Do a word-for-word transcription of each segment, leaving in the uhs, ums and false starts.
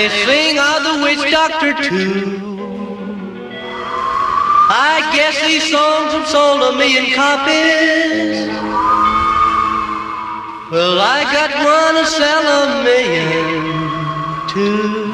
they sing of the witch doctor too. I guess these songs have sold a million copies. Well, I got one to sell a million too.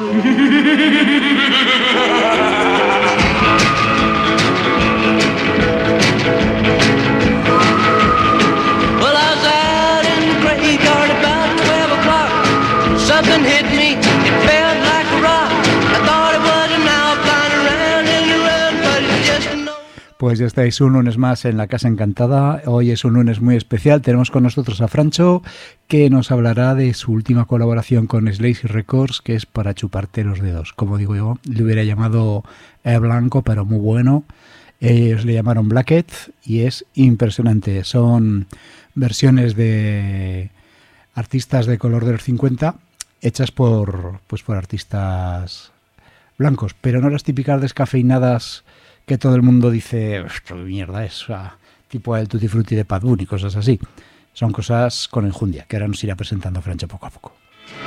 Well, I was out in the graveyard about twelve o'clock. Something hit me, it felt like a rock. I thought it was an owl flying around in the road, but it's just an old... Pues ya estáis un lunes más en La Casa Encantada. Hoy es un lunes muy especial. Tenemos con nosotros a Francho, que nos hablará de su última colaboración con Slazy Records, que es Para chuparte los dedos. Como digo yo, le hubiera llamado eh, Blanco, pero muy bueno. Ellos le llamaron Blackhead y es impresionante. Son versiones de artistas de color de los cincuenta hechas por, pues por artistas blancos, pero no las típicas descafeinadas que todo el mundo dice, esto mierda es, o sea, tipo el Tutti Frutti de Bad Bunny y cosas así. Son cosas con enjundia, que ahora nos irá presentando Francho poco a poco.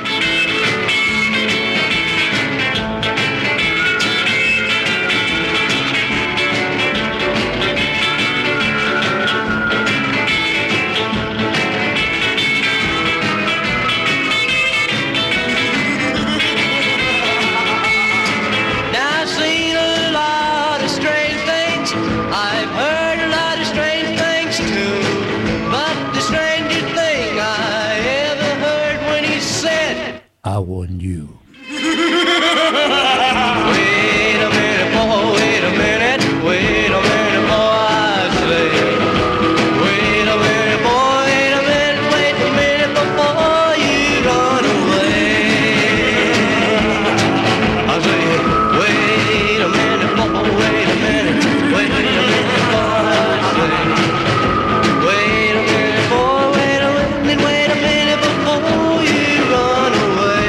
I want you. Wait a minute, boy, wait a minute, wait a minute, boy, I say. Wait a minute, boy, wait a minute, wait a minute before you run away. I say, wait a minute, boy, wait a minute, wait a minute, boy, I say. Wait a minute, boy, wait a minute, wait a minute before you run away.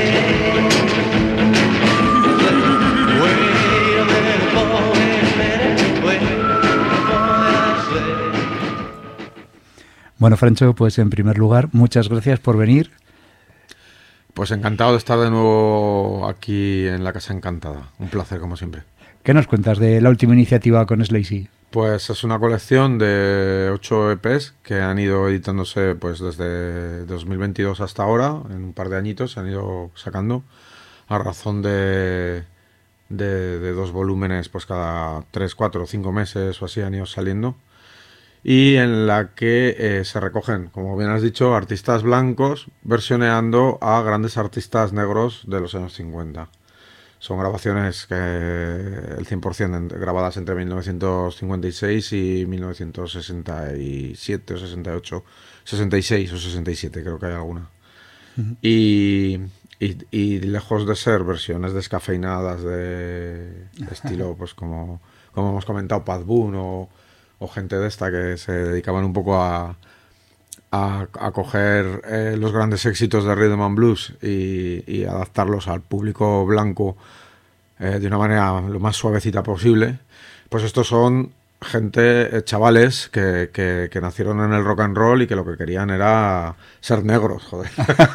Bueno, Francho, pues en primer lugar, muchas gracias por venir. Pues encantado de estar de nuevo aquí en La Casa Encantada. Un placer, como siempre. ¿Qué nos cuentas de la última iniciativa con Slazy? Pues es una colección de ocho E Pes que han ido editándose pues desde dos mil veintidós hasta ahora. En un par de añitos se han ido sacando a razón de, de, de dos volúmenes, pues cada tres, cuatro, cinco meses o así han ido saliendo. Y en la que eh, se recogen, como bien has dicho, artistas blancos versioneando a grandes artistas negros de los años cincuenta. Son grabaciones que el cien por ciento grabadas entre mil novecientos cincuenta y seis y mil novecientos sesenta y siete o sesenta y ocho, sesenta y seis o sesenta y siete, creo que hay alguna. Uh-huh. Y, y, y lejos de ser versiones descafeinadas de estilo, pues como, como hemos comentado, Bad Bunny o o gente de esta que se dedicaban un poco a, a, a coger eh, los grandes éxitos de Rhythm and Blues y, y adaptarlos al público blanco eh, de una manera lo más suavecita posible. Pues estos son gente, eh, chavales que, que, que nacieron en el rock and roll y que lo que querían era ser negros, joder.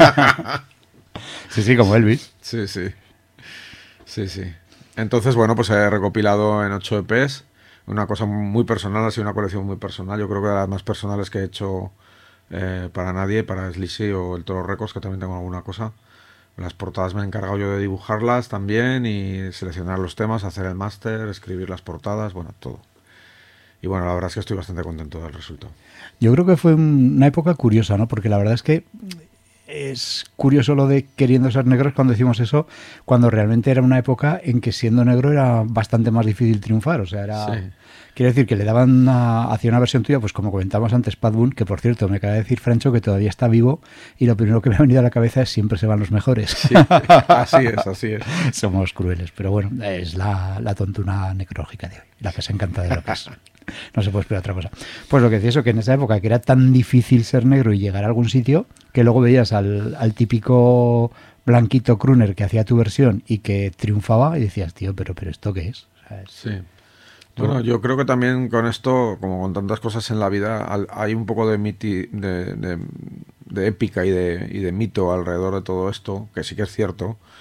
Sí, sí, como Elvis. Sí, sí. Sí, sí. Entonces, bueno, pues he recopilado en ocho E Pes. Una cosa muy personal, ha sido una colección muy personal. Yo creo que de las más personales que he hecho eh, para nadie, para Slazy o el Toro Records, que también tengo alguna cosa. Las portadas me he encargado yo de dibujarlas también y seleccionar los temas, hacer el máster, escribir las portadas, bueno, todo. Y bueno, la verdad es que estoy bastante contento del resultado. Yo creo que fue una época curiosa, ¿no? Porque la verdad es que es curioso lo de queriendo ser negros cuando decimos eso, cuando realmente era una época en que siendo negro era bastante más difícil triunfar. O sea, era... Sí. Quiero decir que le daban una, hacia una versión tuya, pues como comentábamos antes, Bad Bunny, que por cierto me acaba de decir Francho que todavía está vivo y lo primero que me ha venido a la cabeza es siempre se van los mejores. Sí, así es, así es. Somos crueles, pero bueno, es la, la tontuna necrológica de hoy, la que se encanta de lo que es. No se puede esperar otra cosa. Pues lo que decía eso, que en esa época que era tan difícil ser negro y llegar a algún sitio, que luego veías al, al típico blanquito crooner que hacía tu versión y que triunfaba y decías, tío, pero, pero ¿esto qué es? O sea, es... Sí. Bueno, yo creo que también con esto, como con tantas cosas en la vida, hay un poco de, miti, de, de, de épica y de, y de mito alrededor de todo esto, que sí que es cierto,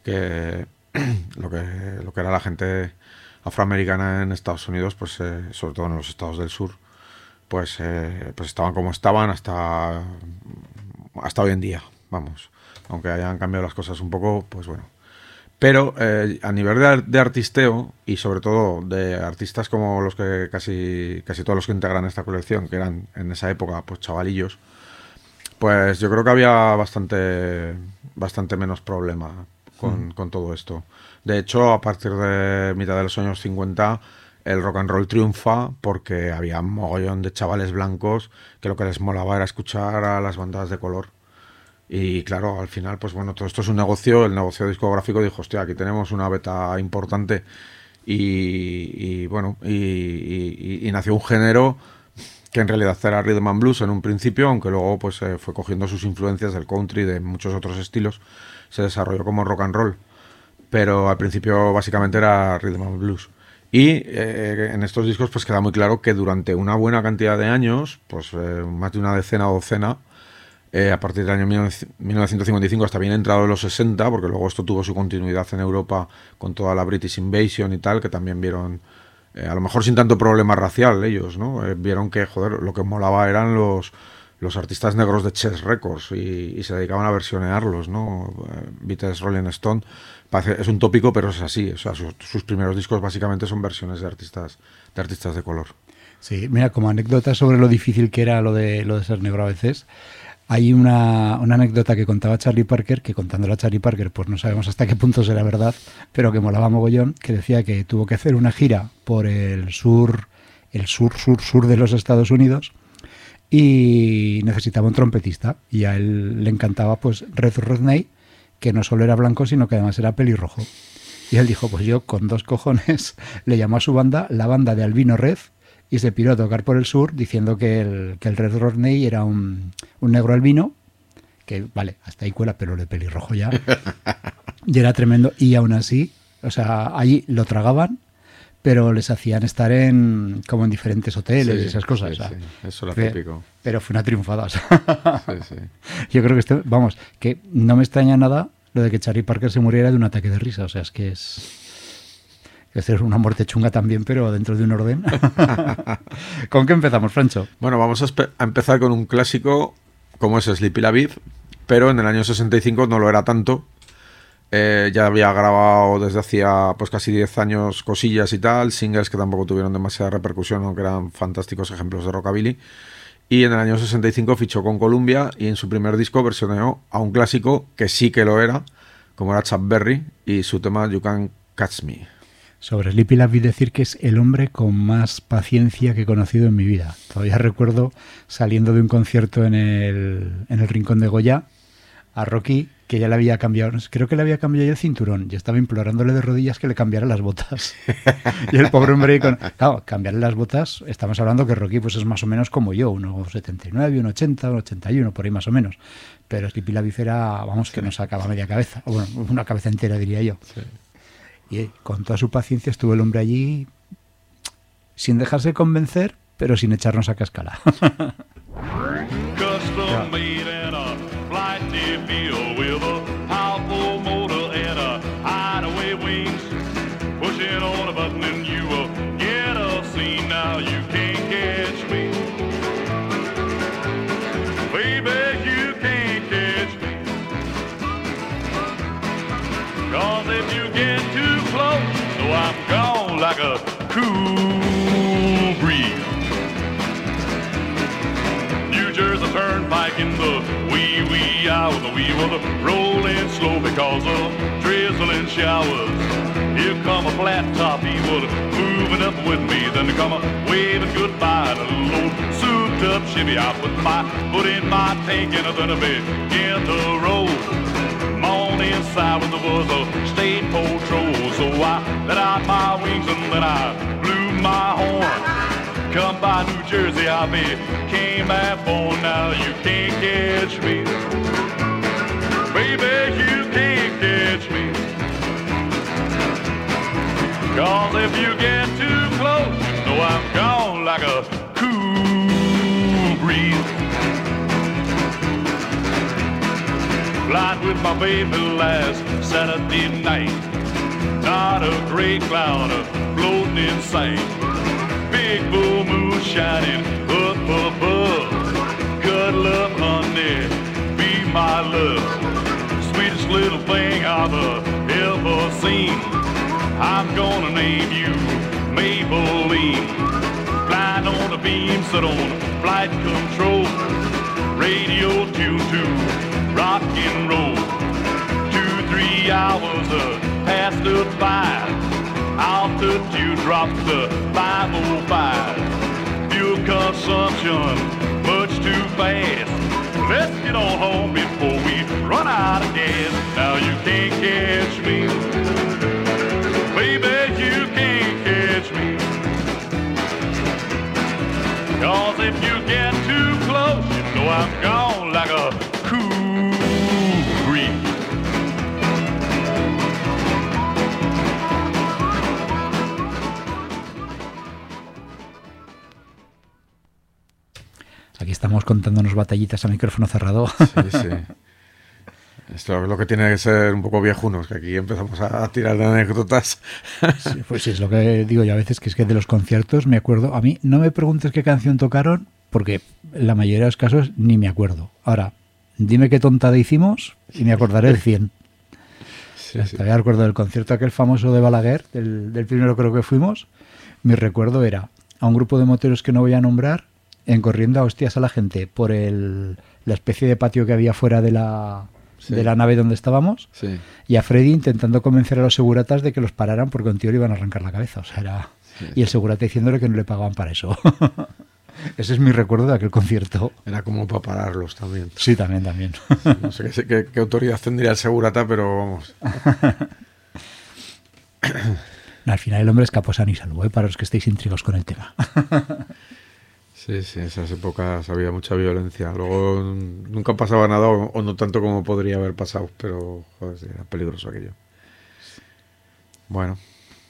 que lo que lo que era la gente afroamericana en Estados Unidos, pues eh, sobre todo en los estados del sur, pues eh, pues estaban como estaban hasta hasta hoy en día, vamos, aunque hayan cambiado las cosas un poco, pues bueno. Pero eh, a nivel de, de artisteo, y sobre todo de artistas como los que casi casi todos los que integran esta colección, que eran en esa época pues chavalillos, pues yo creo que había bastante bastante menos problema con, mm. con todo esto. De hecho, a partir de mitad de los años cincuenta, el rock and roll triunfa porque había un mogollón de chavales blancos que lo que les molaba era escuchar a las bandas de color. Y claro, al final, pues bueno, todo esto es un negocio. El negocio discográfico dijo, hostia, aquí tenemos una beta importante. Y, y bueno, y, y, y nació un género que en realidad era rhythm and blues en un principio, aunque luego pues eh, fue cogiendo sus influencias del country y de muchos otros estilos. Se desarrolló como rock and roll. Pero al principio básicamente era rhythm and blues. Y eh, en estos discos pues queda muy claro que durante una buena cantidad de años, pues eh, más de una decena o docena, Eh, a partir del año mil novecientos cincuenta y cinco hasta bien entrado en los sesenta, porque luego esto tuvo su continuidad en Europa con toda la British Invasion y tal, que también vieron, eh, a lo mejor sin tanto problema racial ellos, ¿no? Eh, vieron que, joder, lo que molaba eran los, los artistas negros de Chess Records y, y se dedicaban a versionearlos, ¿no? Eh, Beatles, Rolling Stone, parece, es un tópico, pero es así, o sea, sus, sus primeros discos básicamente son versiones de artistas, de artistas de color. Sí, mira, como anécdota sobre lo difícil que era lo de, lo de ser negro a veces, hay una, una anécdota que contaba Charlie Parker, que contándola a Charlie Parker, pues no sabemos hasta qué punto será verdad, pero que molaba mogollón, que decía que tuvo que hacer una gira por el sur, el sur, sur, sur de los Estados Unidos y necesitaba un trompetista. Y a él le encantaba pues Red Rodney, que no solo era blanco, sino que además era pelirrojo. Y él dijo, pues yo con dos cojones le llamó a su banda la banda de Albino Red, y se piró a tocar por el sur diciendo que el, que el Red Rodney era un, un negro albino, que vale, hasta ahí cuela, pero de pelirrojo ya. Y era tremendo. Y aún así, o sea, allí lo tragaban, pero les hacían estar en como en diferentes hoteles y sí, esas cosas. Sí, o sea, sí. Eso era fue, típico. Pero fue una triunfada. O sea. Sí, sí. Yo creo que, este, vamos, que no me extraña nada lo de que Charlie Parker se muriera de un ataque de risa. O sea, es que es... Es una muerte chunga también, pero dentro de un orden. ¿Con qué empezamos, Francho? Bueno, vamos a, a empezar con un clásico como es Sleepy LaBeouf, pero en el año sesenta y cinco no lo era tanto. Eh, ya había grabado desde hacía pues casi diez años cosillas y tal, singles que tampoco tuvieron demasiada repercusión, aunque eran fantásticos ejemplos de rockabilly. Y en el año sesenta y cinco fichó con Columbia y en su primer disco versioneó a un clásico que sí que lo era, como era Chuck Berry y su tema You Can't Catch Me. Sobre Sleepy LaBeouf decir que es el hombre con más paciencia que he conocido en mi vida. Todavía recuerdo saliendo de un concierto en el, en el Rincón de Goya a Rocky, que ya le había cambiado, creo que le había cambiado ya el cinturón, y estaba implorándole de rodillas que le cambiara las botas. Y el pobre hombre, con, claro, cambiarle las botas, estamos hablando que Rocky pues es más o menos como yo, uno setenta y nueve, uno ochenta, uno ochenta y uno, por ahí más o menos. Pero Sleepy LaBeouf era, vamos, que nos sacaba media cabeza, o bueno, una cabeza entera diría yo. Sí. Y con toda su paciencia estuvo el hombre allí sin dejarse convencer, pero sin echarnos a cascala. I'm gone like a cool breeze. New Jersey Turnpike in the wee wee hours. We were rolling slow because of drizzling showers. Here come a flat top, he was moving up with me. Then to come a waving goodbye to a little old souped up Chevy. I put my foot in my tank and then I began to roll. On the inside when there was a state patrol, so I let out my wings and then I blew my horn. Come by New Jersey, I became that born. Now you can't catch me, baby, you can't catch me. Cause if you get too close, you know I'm gone like a cool breeze. Flying with my baby last Saturday night. Not a gray cloud floating in sight. Big full moon shining up above. Cuddle up, honey, be my love. Sweetest little thing I've ever seen. I'm gonna name you Maybelline. Flying on a beam, sit on flight control. Radio tune to rock and roll. Two, three hours uh, past the five. Altitude drops to five oh five. Fuel consumption much too fast. Let's get on home before we run out of gas. Now you can't catch me, baby, you can't catch me. Cause if you get too close, you know I'm gone like a cool breeze. Aquí estamos contándonos batallitas a micrófono cerrado. Sí, sí. Esto es lo que tiene que ser un poco viejunos, que aquí empezamos a tirar de anécdotas. Sí, pues sí, es lo que digo yo a veces, que es que de los conciertos me acuerdo. A mí no me preguntes qué canción tocaron, porque en la mayoría de los casos ni me acuerdo. Ahora, dime qué tontada hicimos y me acordaré el cien. Sí, sí. Todavía recuerdo del concierto aquel famoso de Balaguer, del, del primero creo que fuimos. Mi recuerdo era a un grupo de moteros que no voy a nombrar, en corriendo a hostias a la gente por el, la especie de patio que había fuera de la, sí. de la nave donde estábamos, Sí. y a Freddy intentando convencer a los seguratas de que los pararan porque un tío le iban a arrancar la cabeza. O sea, era... Sí. Y el segurata diciéndole que no le pagaban para eso. Ese es mi recuerdo de aquel concierto. Era como para pararlos también. Sí, también, también. Sí, no sé qué, qué, qué autoridad tendría el segurata, pero vamos. Al final el hombre escapó sano y salvo, ¿eh? Para los que estéis intrigados con el tema. Sí, sí, en esas épocas había mucha violencia. Luego nunca pasaba nada, o, o no tanto como podría haber pasado, pero joder, sí, era peligroso aquello. Bueno,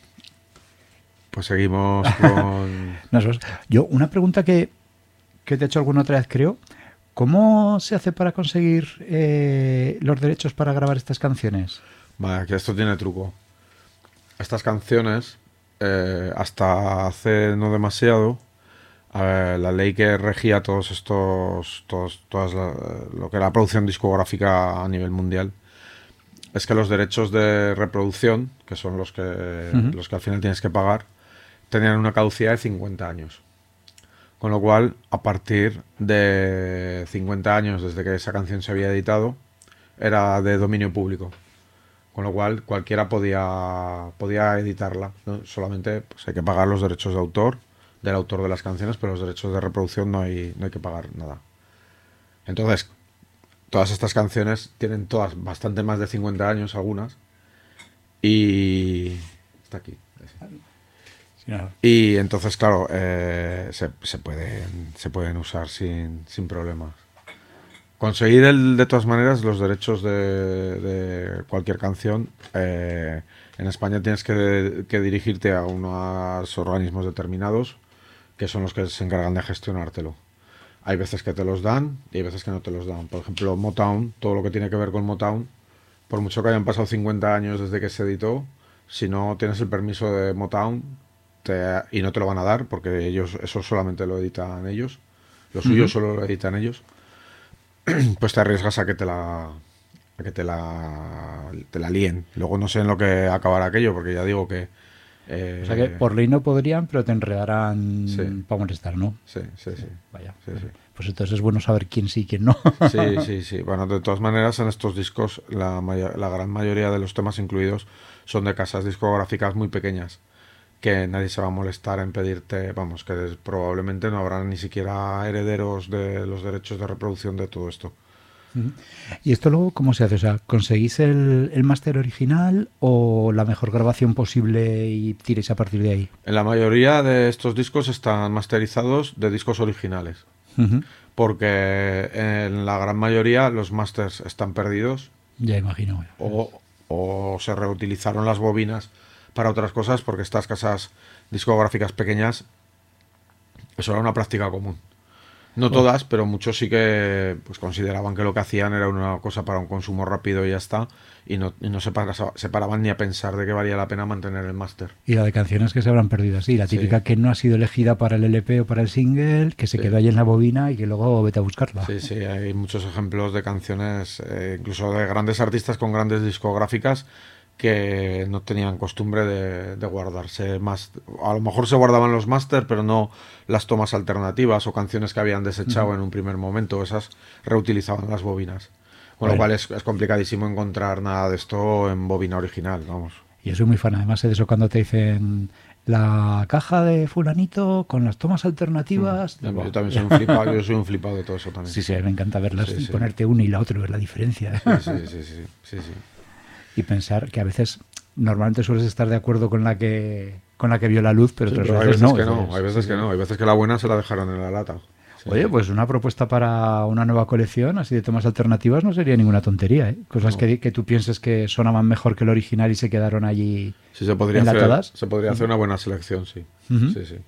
pues seguimos con... Nosotros, yo, una pregunta que, que te he hecho alguna otra vez, creo. ¿Cómo se hace para conseguir eh, los derechos para grabar estas canciones? Vale, que esto tiene truco. Estas canciones, eh, hasta hace no demasiado, eh, la ley que regía todos estos, todos, todas la, lo que era la producción discográfica a nivel mundial, es que los derechos de reproducción, que son los que, uh-huh. los que al final tienes que pagar, tenían una caducidad de cincuenta años. Con lo cual, a partir de cincuenta años desde que esa canción se había editado, era de dominio público. Con lo cual, cualquiera podía, podía editarla, ¿no? Solamente pues, hay que pagar los derechos de autor, del autor de las canciones, pero los derechos de reproducción no hay, no hay que pagar nada. Entonces, todas estas canciones tienen todas bastante más de cincuenta años, algunas, y... está aquí. Sí, no. Y entonces, claro, eh, se, se, pueden, se pueden usar sin, sin problemas. Conseguir, el, de todas maneras, los derechos de, de cualquier canción, eh, en España tienes que, que dirigirte a unos organismos determinados que son los que se encargan de gestionártelo. Hay veces que te los dan y hay veces que no te los dan. Por ejemplo, Motown, todo lo que tiene que ver con Motown, por mucho que hayan pasado cincuenta años desde que se editó, si no tienes el permiso de Motown te, y no te lo van a dar, porque ellos eso solamente lo editan ellos, lo suyo uh-huh. solo lo editan ellos, pues te arriesgas a que te la a que te la te la líen. Luego no sé en lo que acabará aquello, porque ya digo que eh, o sea que por ley no podrían, pero te enredarán sí. para molestar, ¿no? Sí, sí, sí. Vaya. Sí, sí. Pues entonces es bueno saber quién sí y quién no. Sí, sí, sí. Bueno, de todas maneras, en estos discos la, mayor, la gran mayoría de los temas incluidos son de casas discográficas muy pequeñas, que nadie se va a molestar en pedirte, vamos, que probablemente no habrá ni siquiera herederos de los derechos de reproducción de todo esto. ¿Y esto luego cómo se hace? O sea, ¿conseguís el, el máster original o la mejor grabación posible y tiréis a partir de ahí? En la mayoría de estos discos están masterizados de discos originales, uh-huh. porque en la gran mayoría los masters están perdidos. Ya imagino. O, o se reutilizaron las bobinas para otras cosas, porque estas casas discográficas pequeñas, eso era una práctica común. No todas, pero muchos sí que pues consideraban que lo que hacían era una cosa para un consumo rápido y ya está, y no, y no se, para, se paraban ni a pensar de que valía la pena mantener el máster. Y la de canciones que se habrán perdido así, la típica sí. que no ha sido elegida para el L P o para el single, que se sí. quedó ahí en la bobina y que luego vete a buscarla. Sí, sí, hay muchos ejemplos de canciones, eh, incluso de grandes artistas con grandes discográficas, que no tenían costumbre de, de guardarse más. A lo mejor se guardaban los máster, pero no las tomas alternativas o canciones que habían desechado uh-huh. en un primer momento. Esas reutilizaban las bobinas. Con bueno. lo cual es, es complicadísimo encontrar nada de esto en bobina original, vamos. Y yo soy muy fan, además, de eso cuando te dicen la caja de fulanito con las tomas alternativas. Mm. Yo también soy un flipado, yo soy un flipado de todo eso también. Sí, sí, me encanta verlas sí, y sí. ponerte uno y la otra y ver la diferencia. Sí, sí, sí, sí, sí, sí. Y pensar que a veces normalmente sueles estar de acuerdo con la que con la que vio la luz, pero sí, otras pero veces, hay veces no. Que no hay veces sí, que no, hay veces que la buena se la dejaron en la lata. Sí. Oye, pues una propuesta para una nueva colección así de tomas alternativas no sería ninguna tontería, ¿eh? Cosas no. que, que tú pienses que sonaban mejor que el original y se quedaron allí sí, se podría enlatadas. Hacer, se podría hacer una buena selección, sí. Uh-huh. Sí, sí.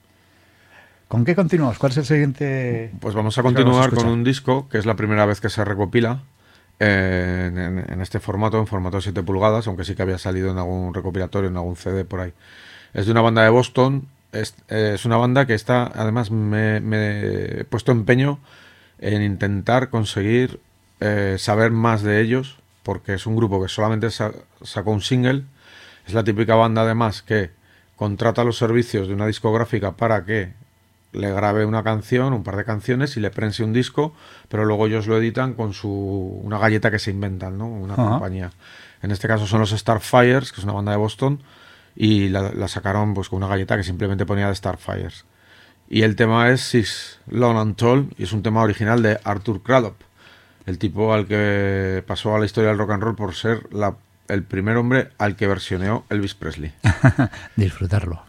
¿Con qué continuamos? ¿Cuál es el siguiente? Pues vamos a continuar con un disco que es la primera vez que se recopila eh, en, en, en este formato, en formato de siete pulgadas, aunque sí que había salido en algún recopilatorio, en algún C D por ahí. Es de una banda de Boston. Es, eh, es una banda que está, además me, me he puesto empeño en intentar conseguir eh, saber más de ellos, porque es un grupo que solamente sa- sacó un single. Es la típica banda además que contrata los servicios de una discográfica para que le grabe una canción, un par de canciones y le prense un disco, pero luego ellos lo editan con su una galleta que se inventan, ¿no? Una uh-huh. compañía. En este caso son los Starfires, que es una banda de Boston, y la, la sacaron pues con una galleta que simplemente ponía de Starfires. Y el tema es Six Long and Tall, y es un tema original de Arthur Crudup, el tipo al que pasó a la historia del rock and roll por ser la, el primer hombre al que versioneó Elvis Presley. Disfrutarlo.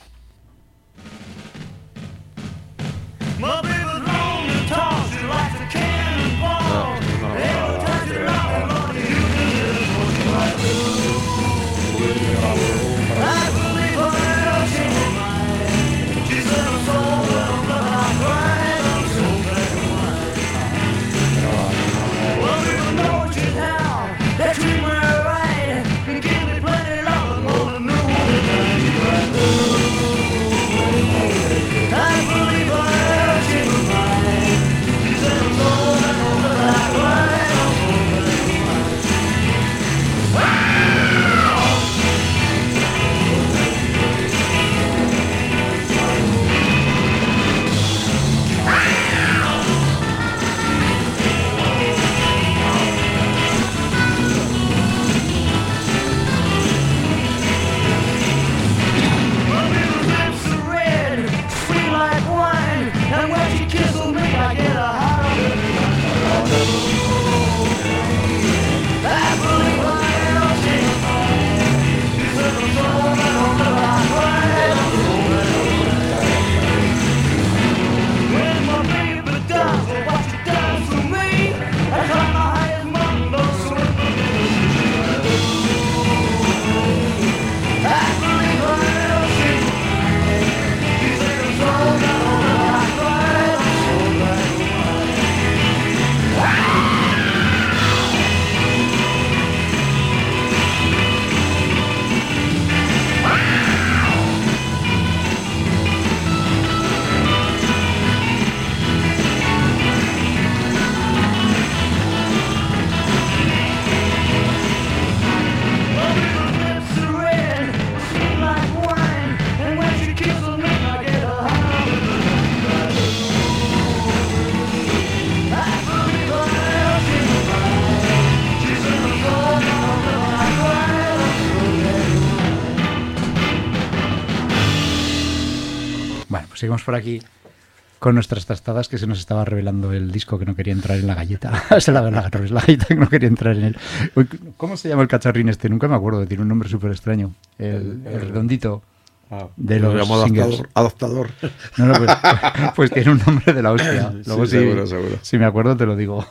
Seguimos por aquí con nuestras trastadas, que se nos estaba revelando el disco que no quería entrar en la galleta. Es la, la, la galleta que no quería entrar en él. ¿Cómo se llama el cacharrín este? Nunca me acuerdo, tiene un nombre súper extraño. El, el, el redondito ah, de los llamo adaptador, adaptador. No, no, pues, pues tiene un nombre de la hostia. Luego sí, si, seguro, seguro. si me acuerdo te lo digo.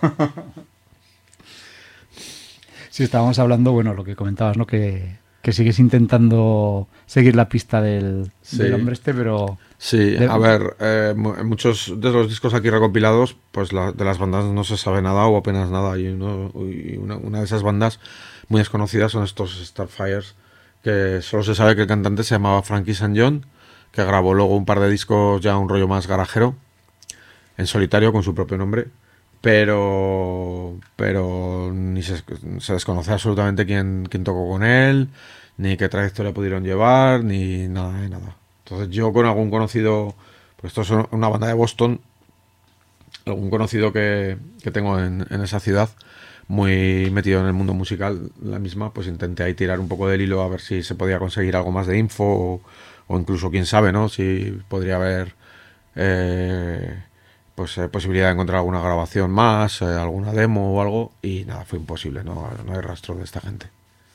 Sí, estábamos hablando, bueno, lo que comentabas, ¿no? Que... que sigues intentando seguir la pista del, sí. del hombre este, pero Sí, De- a ver, eh, mu- en muchos de los discos aquí recopilados, pues la- de las bandas no se sabe nada o apenas nada. Y, uno- y una, una de esas bandas muy desconocidas son estos Starfires, que solo se sabe que el cantante se llamaba Frankie Saint John, que grabó luego un par de discos ya un rollo más garajero, en solitario con su propio nombre. Pero pero ni se, se desconoce absolutamente quién, quién tocó con él, ni qué trayectoria pudieron llevar, ni nada de nada. Entonces yo con algún conocido, pues esto es una banda de Boston, algún conocido que, que tengo en, en esa ciudad, muy metido en el mundo musical, la misma, pues intenté ahí tirar un poco del hilo a ver si se podía conseguir algo más de info o, o incluso quién sabe, ¿no? Si podría haber eh, pues eh, posibilidad de encontrar alguna grabación más, eh, alguna demo o algo, y nada, fue imposible, no, no hay rastro de esta gente.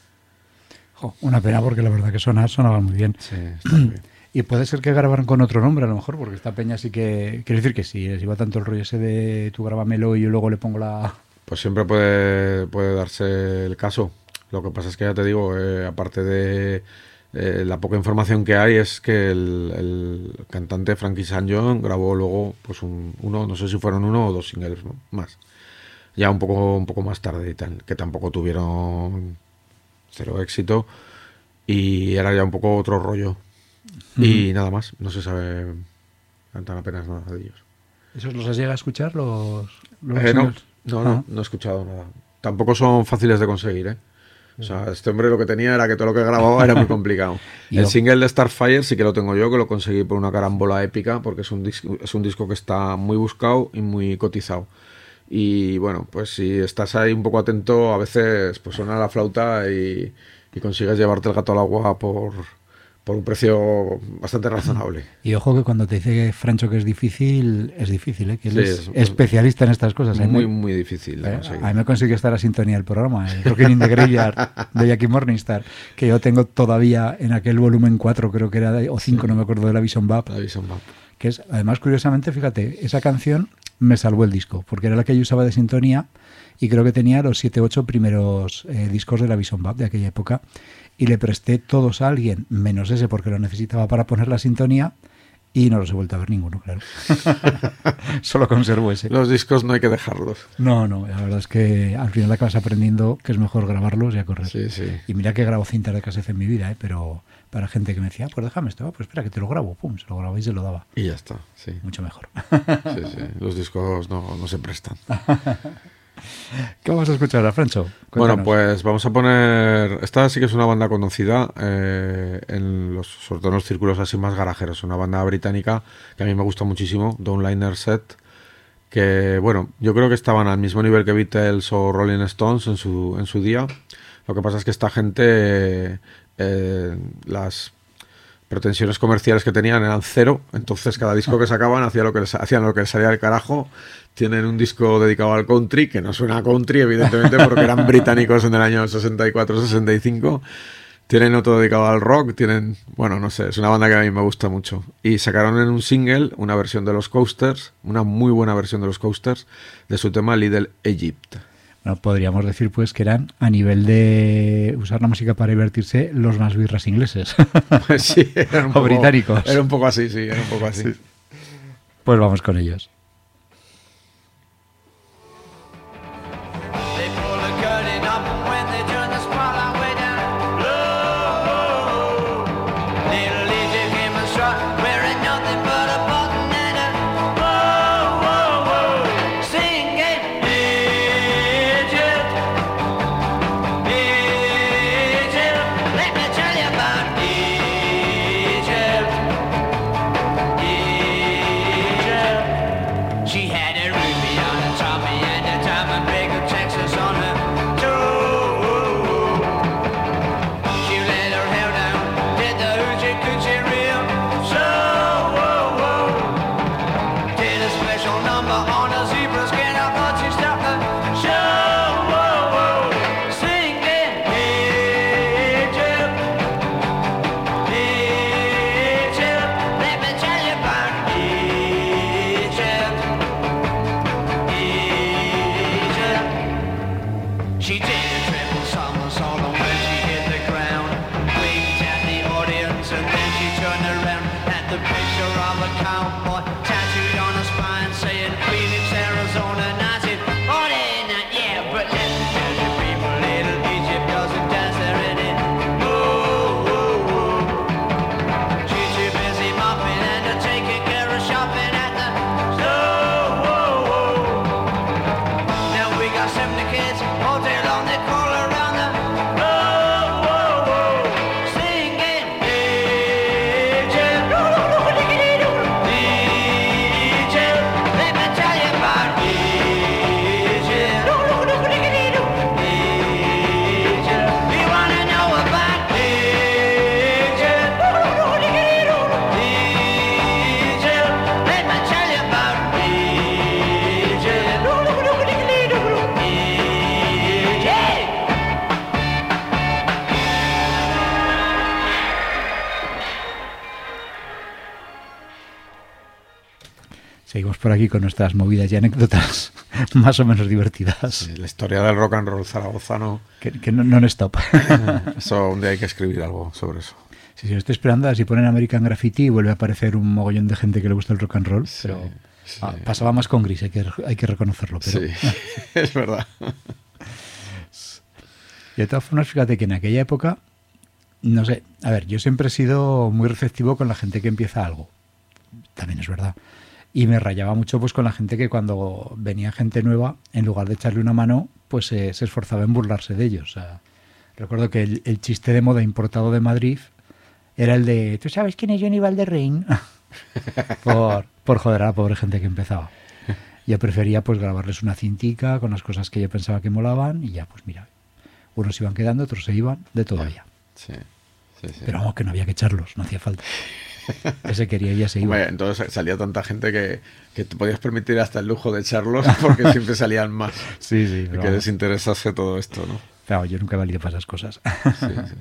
Jo, una pena porque la verdad que sonar sonaba muy bien. Sí, está muy bien. Y puede ser que grabaran con otro nombre a lo mejor, porque esta peña sí que... Quiero decir que sí, les iba tanto el rollo ese de tú grábamelo y yo luego le pongo la... Pues siempre puede, puede darse el caso. Lo que pasa es que ya te digo, eh, aparte de eh, la poca información que hay, es que el, el cantante Frankie Saint John grabó luego pues un, uno, no sé si fueron uno o dos singles, ¿no? Más. Ya un poco, un poco más tarde y tal, que tampoco tuvieron cero éxito y era ya un poco otro rollo. Ujú. Y nada más, no se sabe tan apenas nada de ellos. ¿Esos los has llegado a escuchar? Los, los Eh, no, singles? no, Ah. no, no he escuchado nada. Tampoco son fáciles de conseguir, ¿eh? O sea, este hombre lo que tenía era que todo lo que grababa era muy complicado. Y El lo- single de Starfire sí que lo tengo yo, que lo conseguí por una carambola épica, porque es un, disco, es un disco que está muy buscado y muy cotizado. Y bueno, pues si estás ahí un poco atento, a veces pues suena la flauta y, y consigues llevarte el gato al agua por, por un precio bastante razonable. Y ojo que cuando te dice Francho que es difícil, es difícil, ¿eh? Que él Sí, es es- especialista en estas cosas. ¿eh? Muy, Me- muy difícil de Eh, conseguir. a mí me consiguió estar a sintonía del programa, el Rockin' in the Graveyard de Jackie Morningstar, que yo tengo todavía en aquel volumen cuatro, creo que era, de- o cinco, no me acuerdo, de la Vision Bap, La Vision Bap. que es, además, curiosamente, fíjate, esa canción me salvó el disco, porque era la que yo usaba de sintonía y creo que tenía los siete ocho primeros eh, discos de la Vision Bap de aquella época y le presté todos a alguien, menos ese porque lo necesitaba para poner la sintonía y no los he vuelto a ver ninguno, claro. Solo conservo ese. Los discos no hay que dejarlos. No, no, la verdad es que al final acabas aprendiendo que es mejor grabarlos y a correr. Sí, sí. Y mira que grabo cintas de cassette en mi vida, ¿eh? Pero para gente que me decía, ah, pues déjame esto, ah, pues espera que te lo grabo, pum, se lo grababa y se lo daba. Y ya está, sí. Mucho mejor. Sí, sí. Los discos no, no se prestan. ¿Qué vamos a escuchar a Francho? Bueno, Cuéntanos. pues vamos a poner... Esta sí que es una banda conocida eh, en los, sobre todo en los círculos así más garajeros. Una banda británica que a mí me gusta muchísimo, Downliner Set, que, bueno, yo creo que estaban al mismo nivel que Beatles o Rolling Stones en su, en su día. Lo que pasa es que esta gente, eh, las pretensiones comerciales que tenían eran cero, entonces cada disco que sacaban hacía lo que les, hacían lo que les salía del carajo. Tienen un disco dedicado al country, que no suena a country, evidentemente, porque eran británicos en el año sesenta y cuatro sesenta y cinco. Tienen otro dedicado al rock, tienen, bueno, no sé, es una banda que a mí me gusta mucho. Y sacaron en un single una versión de los Coasters, una muy buena versión de los Coasters, de su tema Little Egypt. Bueno, podríamos decir pues que eran, a nivel de usar la música para divertirse, los más birras ingleses. Pues sí, eran un O poco, británicos. Era un poco así, sí, era un poco así. Pues vamos con ellos. They pull the curtain up when they turn the spotlight way down low. Little Egypt came and struck, wearing nothing but a button and a whoa, whoa, whoa. Singing Egypt, Egypt. Let me tell you about Egypt, Egypt. She had a ruby on her tummy and a diamond ring of Texas on her toe. She let her hair down, did the hoochie coochie reel. So, whoa, whoa. Did a special number on a zebra skin. I thought she stopped the show. Whoa, whoa. Singing Egypt, Egypt. Let me tell you about Egypt. Egypt. She did a triple somersault and when she hit the ground, winked at the audience and then she turned around at the picture of a seventy kids all day long, they call around the whoa, whoa, whoa, singing D J, D J, let me tell you about D J, D J, you wanna know about D J, D J, let me tell you about D J, D J. Seguimos por aquí con nuestras movidas y anécdotas más o menos divertidas. Sí, la historia del rock and roll zaragozano. Que, que no, no stop. Eso, un día hay que escribir algo sobre eso. Sí, sí, estoy esperando a ver si ponen American Graffiti y vuelve a aparecer un mogollón de gente que le gusta el rock and roll. Sí, pero sí. ah, pasaba más con Gris, hay que, hay que reconocerlo. Pero... Sí, es verdad. Y de todas formas, fíjate que en aquella época, no sé, a ver, yo siempre he sido muy receptivo con la gente que empieza algo. También es verdad. Y me rayaba mucho pues con la gente que cuando venía gente nueva, en lugar de echarle una mano, pues eh, se esforzaba en burlarse de ellos. O sea, recuerdo que el, el chiste de moda importado de Madrid era el de, ¿tú sabes quién es Johnny Valderrein? por, por joder a la pobre gente que empezaba. Yo prefería pues grabarles una cintica con las cosas que yo pensaba que molaban y ya, pues mira, unos iban quedando, otros se iban, de todo había. Sí, sí, sí. Pero vamos, que no había que echarlos, no hacía falta. Ese quería y ya se iba. Hombre, entonces salía tanta gente que, que te podías permitir hasta el lujo de echarlos porque siempre salían más. Sí, sí. Que vamos. les interesase todo esto, ¿no? Claro, yo nunca he valido para esas cosas. Sí, sí.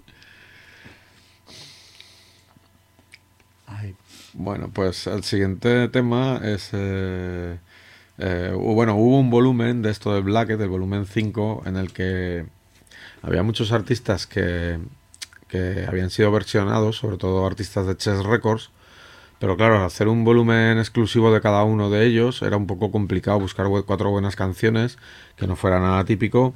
Ay. Bueno, pues el siguiente tema es... Eh, eh, bueno, hubo un volumen de esto de Blackett, del volumen cinco, en el que había muchos artistas que... que habían sido versionados, sobre todo artistas de Chess Records, pero claro, al hacer un volumen exclusivo de cada uno de ellos era un poco complicado buscar cuatro buenas canciones que no fuera nada típico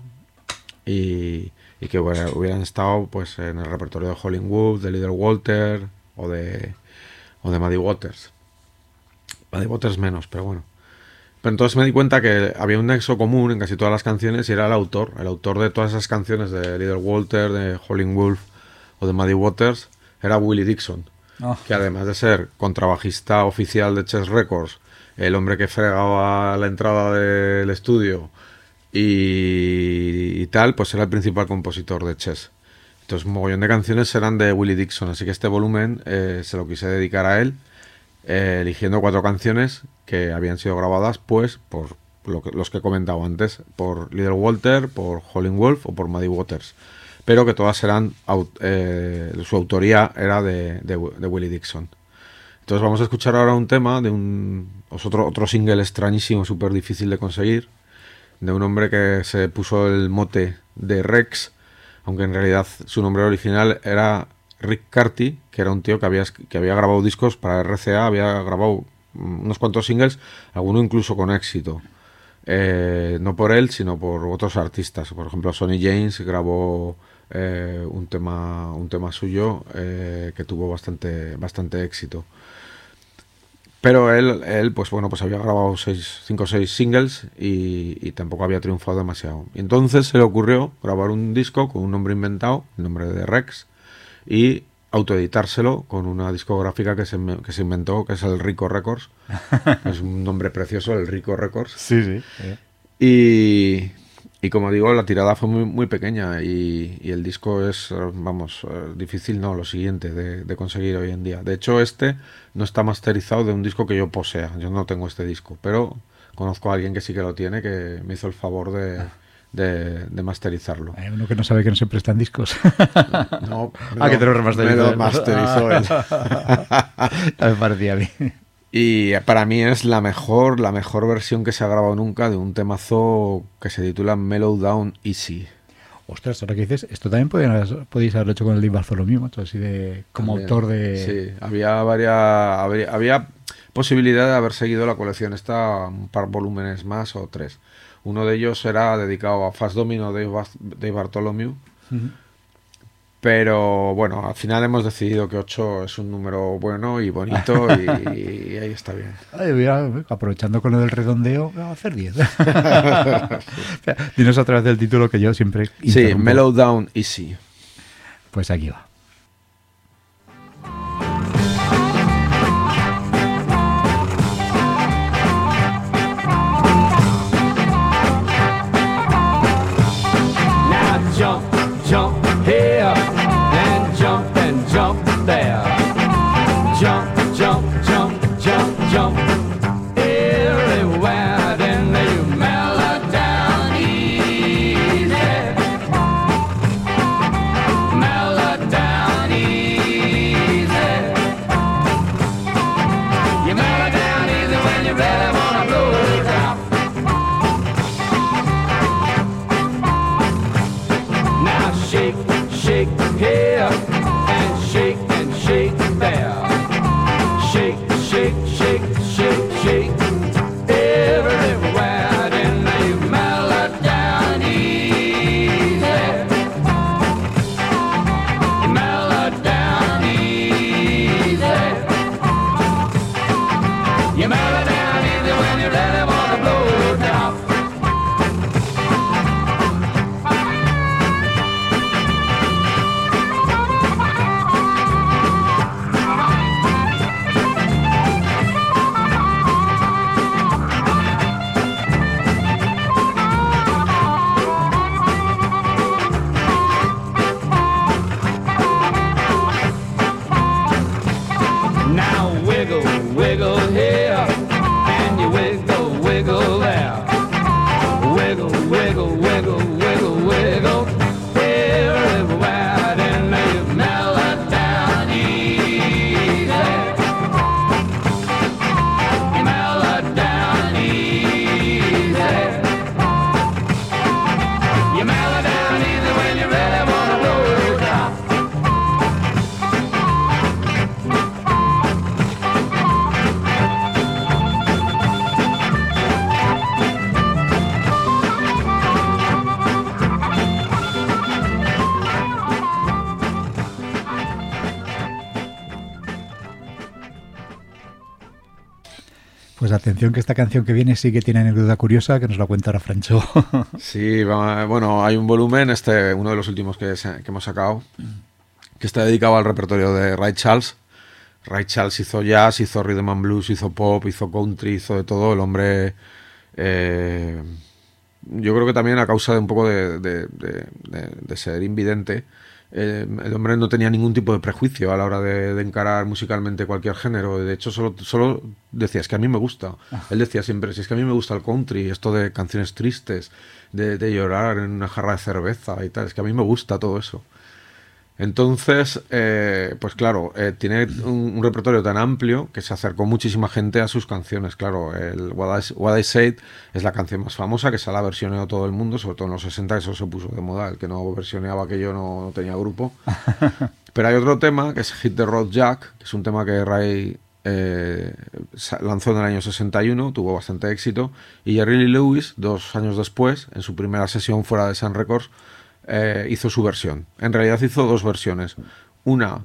y, y que bueno, hubieran estado pues en el repertorio de Hollywood, de Little Walter o de, o de Muddy Waters. Muddy Waters menos, pero bueno. Pero entonces me di cuenta que había un nexo común en casi todas las canciones y era el autor, el autor de todas esas canciones de Little Walter, de Howlin' Wolf o de Muddy Waters, era Willie Dixon, oh. que además de ser contrabajista oficial de Chess Records, el hombre que fregaba la entrada del estudio y, y tal, pues era el principal compositor de Chess. Entonces un mogollón de canciones eran de Willie Dixon, así que este volumen eh, se lo quise dedicar a él, eh, eligiendo cuatro canciones que habían sido grabadas pues por lo que, los que he comentado antes, por Little Walter, por Howlin' Wolf o por Muddy Waters, pero que todas eran, eh, su autoría era de, de, de Willie Dixon. Entonces vamos a escuchar ahora un tema de un otro, otro single extrañísimo, súper difícil de conseguir, de un hombre que se puso el mote de Rex, aunque en realidad su nombre original era Rick Carty, que era un tío que había, que había grabado discos para R C A, había grabado unos cuantos singles, alguno incluso con éxito. Eh, no por él, sino por otros artistas. Por ejemplo, Sonny James grabó eh, un tema un tema suyo eh, que tuvo bastante bastante éxito. Pero él, él pues bueno, pues había grabado seis, cinco o seis singles y, y tampoco había triunfado demasiado. Y entonces se le ocurrió grabar un disco con un nombre inventado, el nombre de Rex, y autoeditárselo con una discográfica que se, que se inventó, que es el Rico Records. Es un nombre precioso, el Rico Records. Sí, sí. Eh. Y, y como digo, la tirada fue muy, muy pequeña y, y el disco es, vamos, difícil, no, lo siguiente de, de conseguir hoy en día. De hecho, este no está masterizado de un disco que yo posea. Yo no tengo este disco, pero conozco a alguien que sí que lo tiene, que me hizo el favor de... Ah. De, de masterizarlo. Hay uno que no sabe que no se prestan discos. No, ah, que te lo remasterizó. Me lo masterizó él. Me parecía a mí. Y para mí es la mejor, la mejor versión que se ha grabado nunca de un temazo que se titula Mellow Down Easy. Ostras, ahora que dices, esto también podéis, podéis haberlo hecho con el Dave Bartholomew, macho, así de como también, autor de... Sí, había varias... Había, había posibilidad de haber seguido la colección esta un par volúmenes más o tres. Uno de ellos era dedicado a Fats Domino de Dave Bartholomew, uh-huh. Pero bueno, al final hemos decidido que ocho es un número bueno y bonito y, y ahí está bien. Ay, mira, aprovechando con lo del redondeo, voy a hacer diez. Dinos otra vez del título que yo siempre Sí, interrumpo. Mellow Down Easy. Pues aquí va. Now jump, jump here and jump and jump there. Jump, jump, jump, jump, jump everywhere. Then you mellow down easy. Mellow down easy. You mellow down easy when you really wanna blow it out. Now shake, shake here and shake and shake there. Shake, shake, shake, shake, shake everywhere. Then you mellow down easy. You mellow down easy. You mellow down easy when you really wanna blow it out. Now wiggle, wiggle here, and you wiggle, wiggle there. Wiggle, wiggle, wiggle, wiggle, wiggle everywhere. Then you mellow down easy. You mellow down easy. You mellow down easy when you really wanna blow it out. Pues atención que esta canción que viene sí que tiene anécdota curiosa que nos la cuenta ahora Francho. Sí, va- bueno, hay un volumen, este, uno de los últimos que, se- que hemos sacado, que está dedicado al repertorio de Ray Charles. Ray Charles hizo jazz, hizo rhythm and blues, hizo pop, hizo country, hizo de todo. El hombre, eh, yo creo que también a causa de un poco de, de- de- de- de ser invidente, eh, el hombre no tenía ningún tipo de prejuicio a la hora de, de encarar musicalmente cualquier género. De hecho, solo, solo decía, es que a mí me gusta. Él decía siempre, si es que a mí me gusta el country, esto de canciones tristes, de, de llorar en una jarra de cerveza y tal, es que a mí me gusta todo eso. Entonces, eh, pues claro, eh, tiene un, un repertorio tan amplio que se acercó muchísima gente a sus canciones. Claro, el What I, What I Said es la canción más famosa, que se la ha versioneado todo el mundo, sobre todo en los sesenta, eso se puso de moda. El que no versioneaba aquello no, no tenía grupo. Pero hay otro tema, que es Hit the Road Jack, que es un tema que Ray eh, sa- lanzó en el año sesenta y uno, tuvo bastante éxito, y Jerry Lee Lewis, dos años después, en su primera sesión fuera de Sun Records, eh, hizo su versión. En realidad hizo dos versiones. Una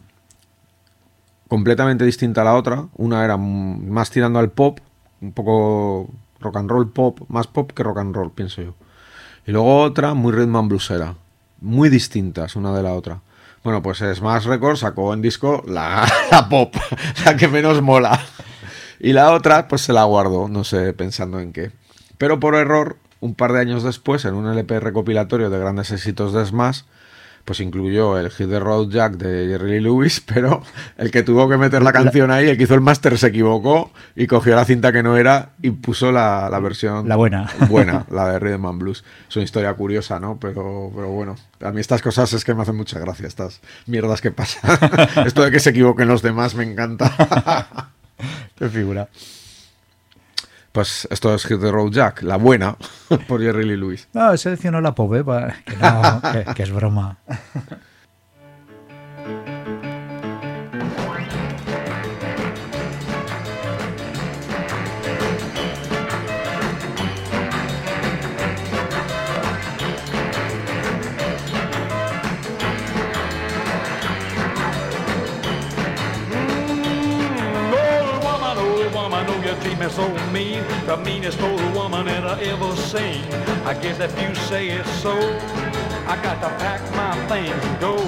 completamente distinta a la otra. Una era mm, más tirando al pop, un poco rock and roll pop, más pop que rock and roll, pienso yo. Y luego otra muy rhythm and bluesera, muy distintas una de la otra. Bueno, pues Smash Records sacó en disco la, la pop, la que menos mola. Y la otra, pues se la guardó, no sé pensando en qué. Pero por error, un par de años después, en un L P recopilatorio de grandes éxitos de Smash, pues incluyó el Hit the Road Jack de Jerry Lee Lewis, pero el que tuvo que meter la canción ahí, el que hizo el máster se equivocó y cogió la cinta que no era y puso la, la versión La buena. buena, la de Rhythm and Blues. Es una historia curiosa, ¿no? Pero, pero bueno, a mí estas cosas es que me hacen mucha gracia, estas mierdas que pasan. Esto de que se equivoquen los demás me encanta. Qué figura. Pues esto es Hit the Road Jack, la buena, por Jerry Lee Lewis. No, seleccionó la pop, ¿eh? Pa- que, no, que, que es broma. so mean, the meanest old woman that I ever seen. I guess if you say it's so, I got to pack my things and go.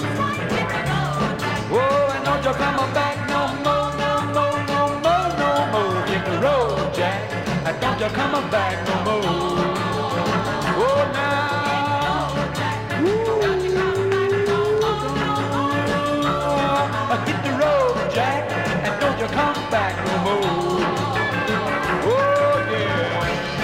Oh, and don't you come back no more, no more, no more, no more. Hit the road, Jack, and don't you come back no more. Oh, now, ooh, hit the road, Jack, and don't you come back no more. Oh, yeah.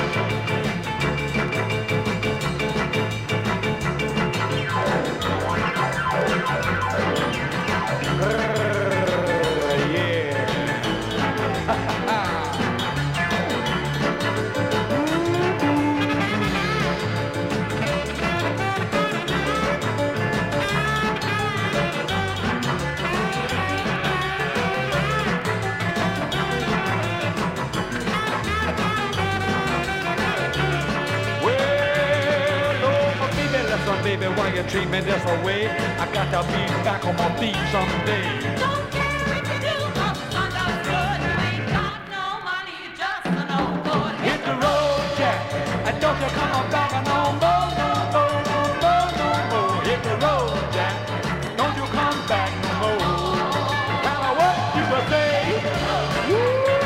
Baby, why you treat me this way? I got to be back on my feet someday. Don't care if you do, cause it's understood. You ain't got no money, you're just an old boy. Hit the road, Jack, and don't you come on back no more, no more, no more, no more. Hit the road, Jack, don't you come back no more. Now what you will say? Ooh,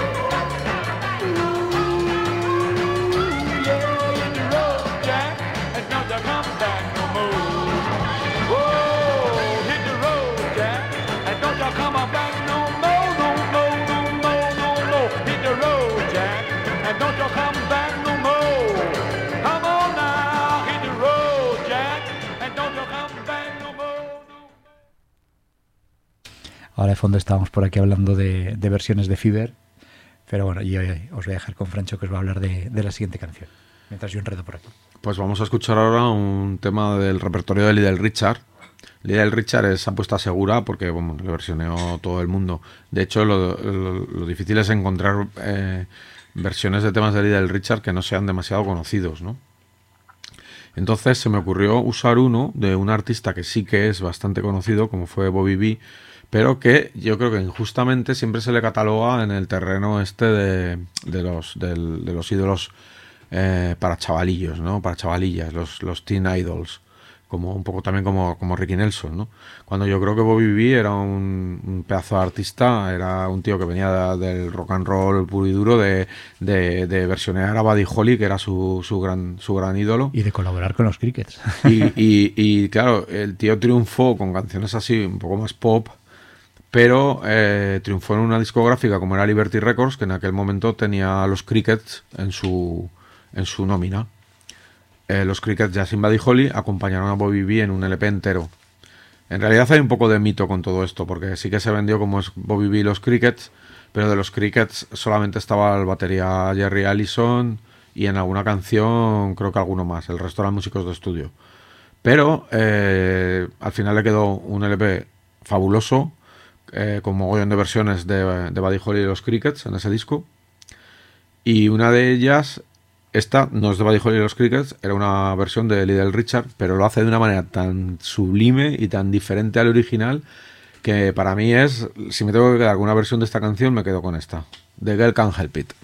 yeah, hit the road, Jack, and don't you come back no more. Oh, hit the road, Jack, and don't you come back no more, no more, no more, no more. Hit the road, Jack, and don't you come back no more. Come on now, hit the road, Jack, and don't you come back no more. Ahora de fondo estábamos por aquí hablando de, de versiones de Fever, pero bueno, yo os voy a dejar con Francho que os va a hablar de, de la siguiente canción, mientras yo enredo por aquí. Pues vamos a escuchar ahora un tema del repertorio de Little Richard. Little Richard es apuesta segura porque bueno, le versioneó todo el mundo. De hecho, lo, lo, lo difícil es encontrar eh, versiones de temas de Little Richard que no sean demasiado conocidos, ¿no? Entonces se me ocurrió usar uno de un artista que sí que es bastante conocido, como fue Bobby B, pero que yo creo que injustamente siempre se le cataloga en el terreno este de, de, los, del, de los ídolos eh, para chavalillos, ¿no? Para chavalillas, los, los teen idols, como un poco también como, como Ricky Nelson, ¿no? Cuando yo creo que Bobby B era un, un pedazo de artista, era un tío que venía de, del rock and roll puro y duro, de, de, de versionear a Buddy Holly, que era su, su, gran, su gran ídolo. Y de colaborar con los Crickets. Y, y, y claro, el tío triunfó con canciones así, un poco más pop, pero eh, triunfó en una discográfica como era Liberty Records, que en aquel momento tenía a los Crickets en su, en su nómina. Eh, los Crickets, ya sin Buddy Holly, acompañaron a Bobby B en un L P entero. En realidad hay un poco de mito con todo esto, porque sí que se vendió como es Bobby B y los Crickets, pero de los Crickets solamente estaba el batería Jerry Allison y en alguna canción creo que alguno más, el resto eran músicos de estudio. Pero eh, al final le quedó un L P fabuloso, eh, con mogollón de versiones de, de Buddy Holly y los Crickets en ese disco, y una de ellas... Esta no es de Buddy Holly y los Crickets, era una versión de Little Richard, pero lo hace de una manera tan sublime y tan diferente al original que para mí es, si me tengo que quedar con una versión de esta canción, me quedo con esta. The Girl Can't Help It.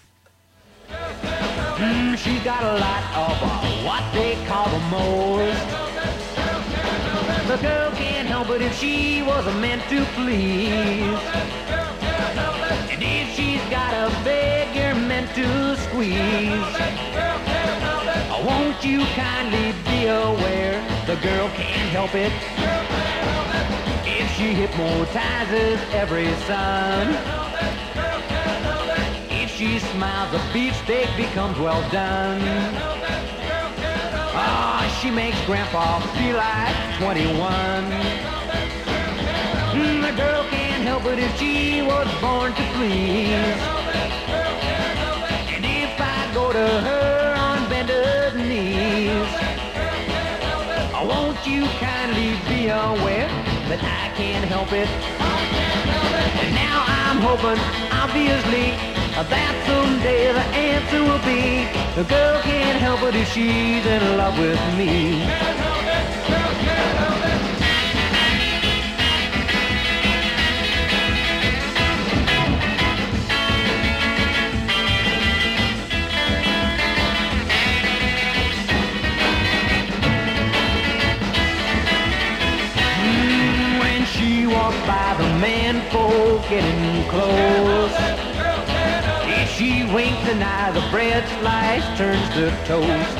Mm, she's got a lot of uh, what they call the moles. The girl can't help it if she was meant to please. And if she's got a beg, you're meant to squeeze. Won't you kindly be aware the girl can't help it if she hypnotizes every son. If she smiles, a beefsteak becomes well done. Ah, oh, she makes Grandpa feel like twenty-one. Mm, the girl can't help it if she was born to please. And if I go to her on bended knees, oh, won't you kindly be aware that I can't help it? And now I'm hoping, obviously, that someday the answer will be the girl can't help it if she's in love with me. getting close. If she winks an eye, the bread slice turns to toast.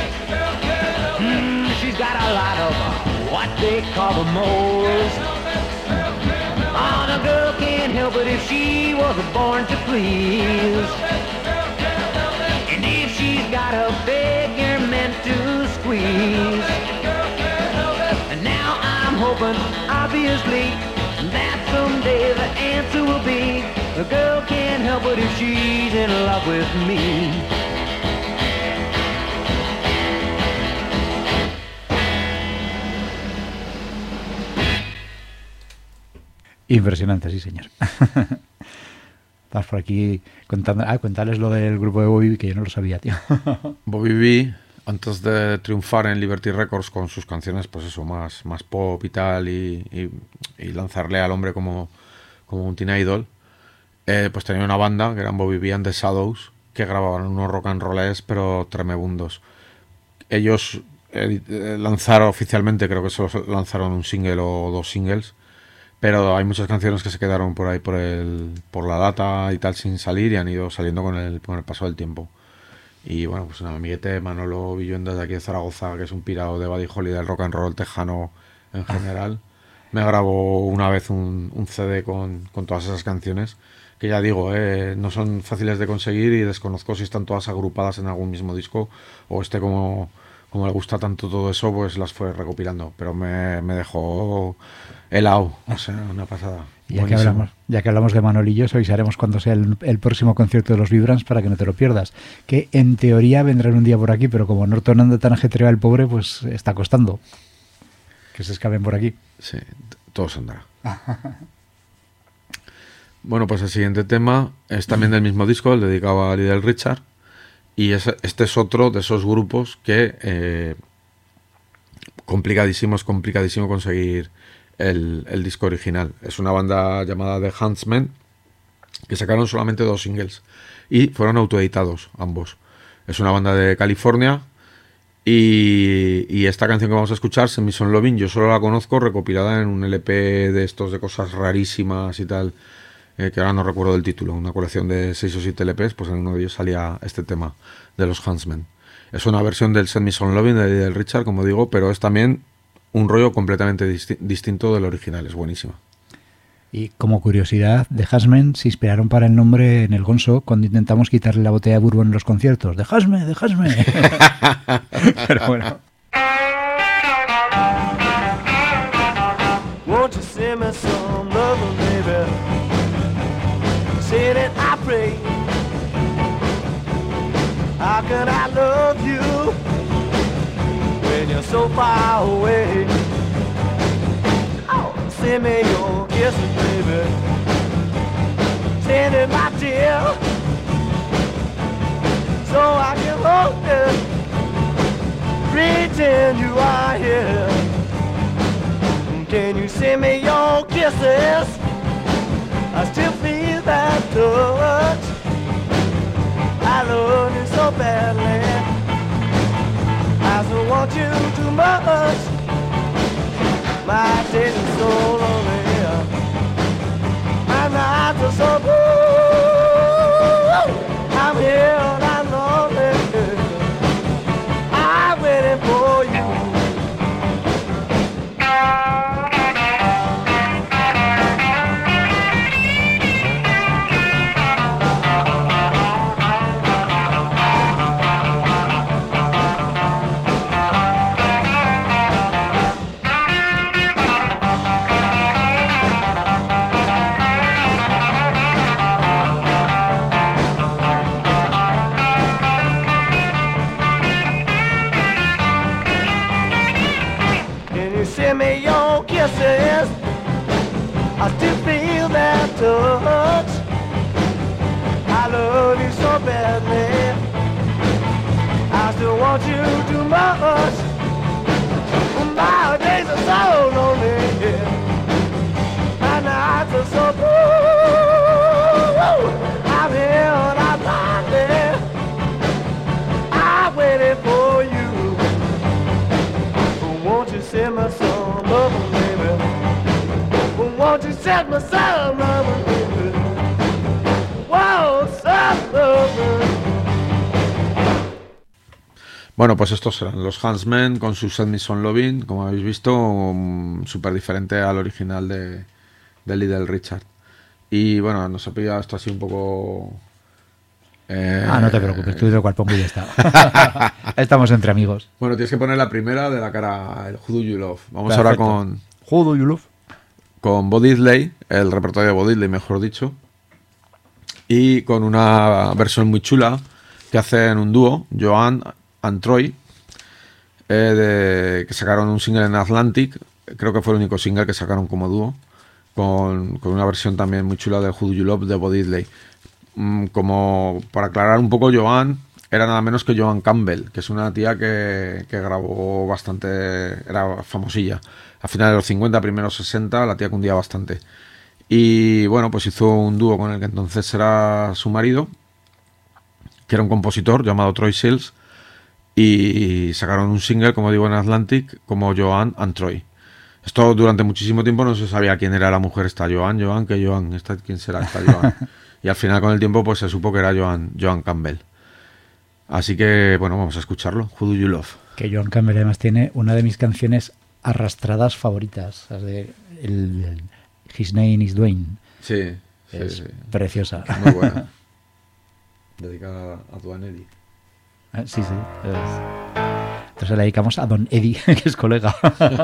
Mm, she's got a lot of uh, what they call the moles. Oh, the girl can't help it if she was born to please. And if she's got a beg, you're meant to squeeze. And now I'm hoping, obviously, that someday the answer will be the girl can't help it if she's in love with me. Impresionante, sí, señor. Estás por aquí contando. Ah, contarles lo del grupo de Bobby, que yo no lo sabía, tío. Bobby B, antes de triunfar en Liberty Records con sus canciones, pues eso, más, más pop y tal, y, y, y lanzarle al hombre como, como un teen idol, eh, pues tenía una banda que eran Bobby B and the Shadows, que grababan unos rock and rolls, pero tremebundos. Ellos eh, lanzaron oficialmente, creo que solo lanzaron un single o dos singles, pero hay muchas canciones que se quedaron por ahí por el por la data y tal sin salir y han ido saliendo con el, con el paso del tiempo. Y bueno, pues un amiguete, Manolo Villuendas de aquí de Zaragoza, que es un pirado de Buddy Holly del rock and roll tejano en general, me grabó una vez un, un C D con, con todas esas canciones, que ya digo, eh, no son fáciles de conseguir y desconozco si están todas agrupadas en algún mismo disco o este como, como le gusta tanto todo eso, pues las fue recopilando, pero me, me dejó helado, o sea, una pasada. Ya que, hablamos, ya que hablamos de Manolillo, avisaremos cuando sea el, el próximo concierto de los Vibrants para que no te lo pierdas. Que en teoría vendrán un día por aquí, pero como Norton anda tan ajetreado el pobre, pues está costando que se escapen por aquí. Sí, todo se andará. Bueno, pues el siguiente tema es también del mismo disco, el dedicado a Little Richard. Y es, este es otro de esos grupos que eh, complicadísimo, es complicadísimo conseguir el, el disco original. Es una banda llamada The Huntsmen, que sacaron solamente dos singles y fueron autoeditados ambos. Es una banda de California y, y esta canción que vamos a escuchar, Send Me Some Lovin', yo solo la conozco recopilada en un L P de estos de cosas rarísimas y tal, eh, que ahora no recuerdo del título, una colección de seis o siete L Ps, pues en uno de ellos salía este tema de los Huntsmen. Es una versión del Send Me Some Lovin' de Little Richard, como digo, pero es también un rollo completamente disti- distinto del original, es buenísima. Y como curiosidad, The Huntsmen se inspiraron para el nombre en el Gonzo cuando intentamos quitarle la botella de bourbon en los conciertos. ¡Dejadme, dejadme! Pero bueno. Won't you send me some loving, baby? Say that I pray. How can I love you when you're so far away? Oh, send me your kisses, baby. Send it my dear, so I can hold it. Pretend you are here. Can you send me your kisses? I still feel that touch. I love you so badly. I still want you too much. My days are so lonely. My nights are so blue. I'm here and I'm lonely. I'm waiting for you. Send me your kisses. I still feel that touch. I love you so badly. I still want you too much. My days are so lonely. My nights are so blue. I'm here and I'm lonely. I'm waiting for you. Won't you send me some loving, baby? Won't you send me some loving, baby? Bueno, pues estos eran los Huntsmen con su Send Me Some Lovin', como habéis visto, um, súper diferente al original de, de Little Richard. Y bueno, nos ha pillado esto así un poco... Eh, Ah, no te preocupes, tú de cual pongo y ya está. Estamos entre amigos. Bueno, tienes que poner la primera de la cara, el Who Do You Love. Vamos Perfecto. ahora con, Who Do You Love? con Bo Diddley, el repertorio de Bo Diddley, mejor dicho. Y con una versión muy chula que hacen un dúo, Joan and Troy, eh, de, que sacaron un single en Atlantic. Creo que fue el único single que sacaron como dúo. Con, con una versión también muy chula del Who Do You Love de Bo Diddley. Mm, como para aclarar un poco, Joan era nada menos que Joan Campbell, que es una tía que, que grabó bastante, era famosilla. A finales de los cincuenta, primeros sesenta, la tía cundía bastante. Y bueno, pues hizo un dúo con el que entonces era su marido, que era un compositor llamado Troy Seals, y sacaron un single, como digo, en Atlantic, como Joan and Troy. Esto durante muchísimo tiempo no se sabía quién era la mujer esta, Joan, Joan, que Joan, esta, quién será esta Joan. Y al final con el tiempo pues se supo que era Joan, Joan Campbell. Así que bueno, vamos a escucharlo. Who Do You Love? Que Joan Campbell además tiene una de mis canciones arrastradas favoritas, las de el, el His Name is Dwayne. Sí, sí, Es sí. preciosa. Muy buena. Dedicada a Duane Eddy. Ah, sí, sí. Es- Entonces la dedicamos a Don Eddie, que es colega.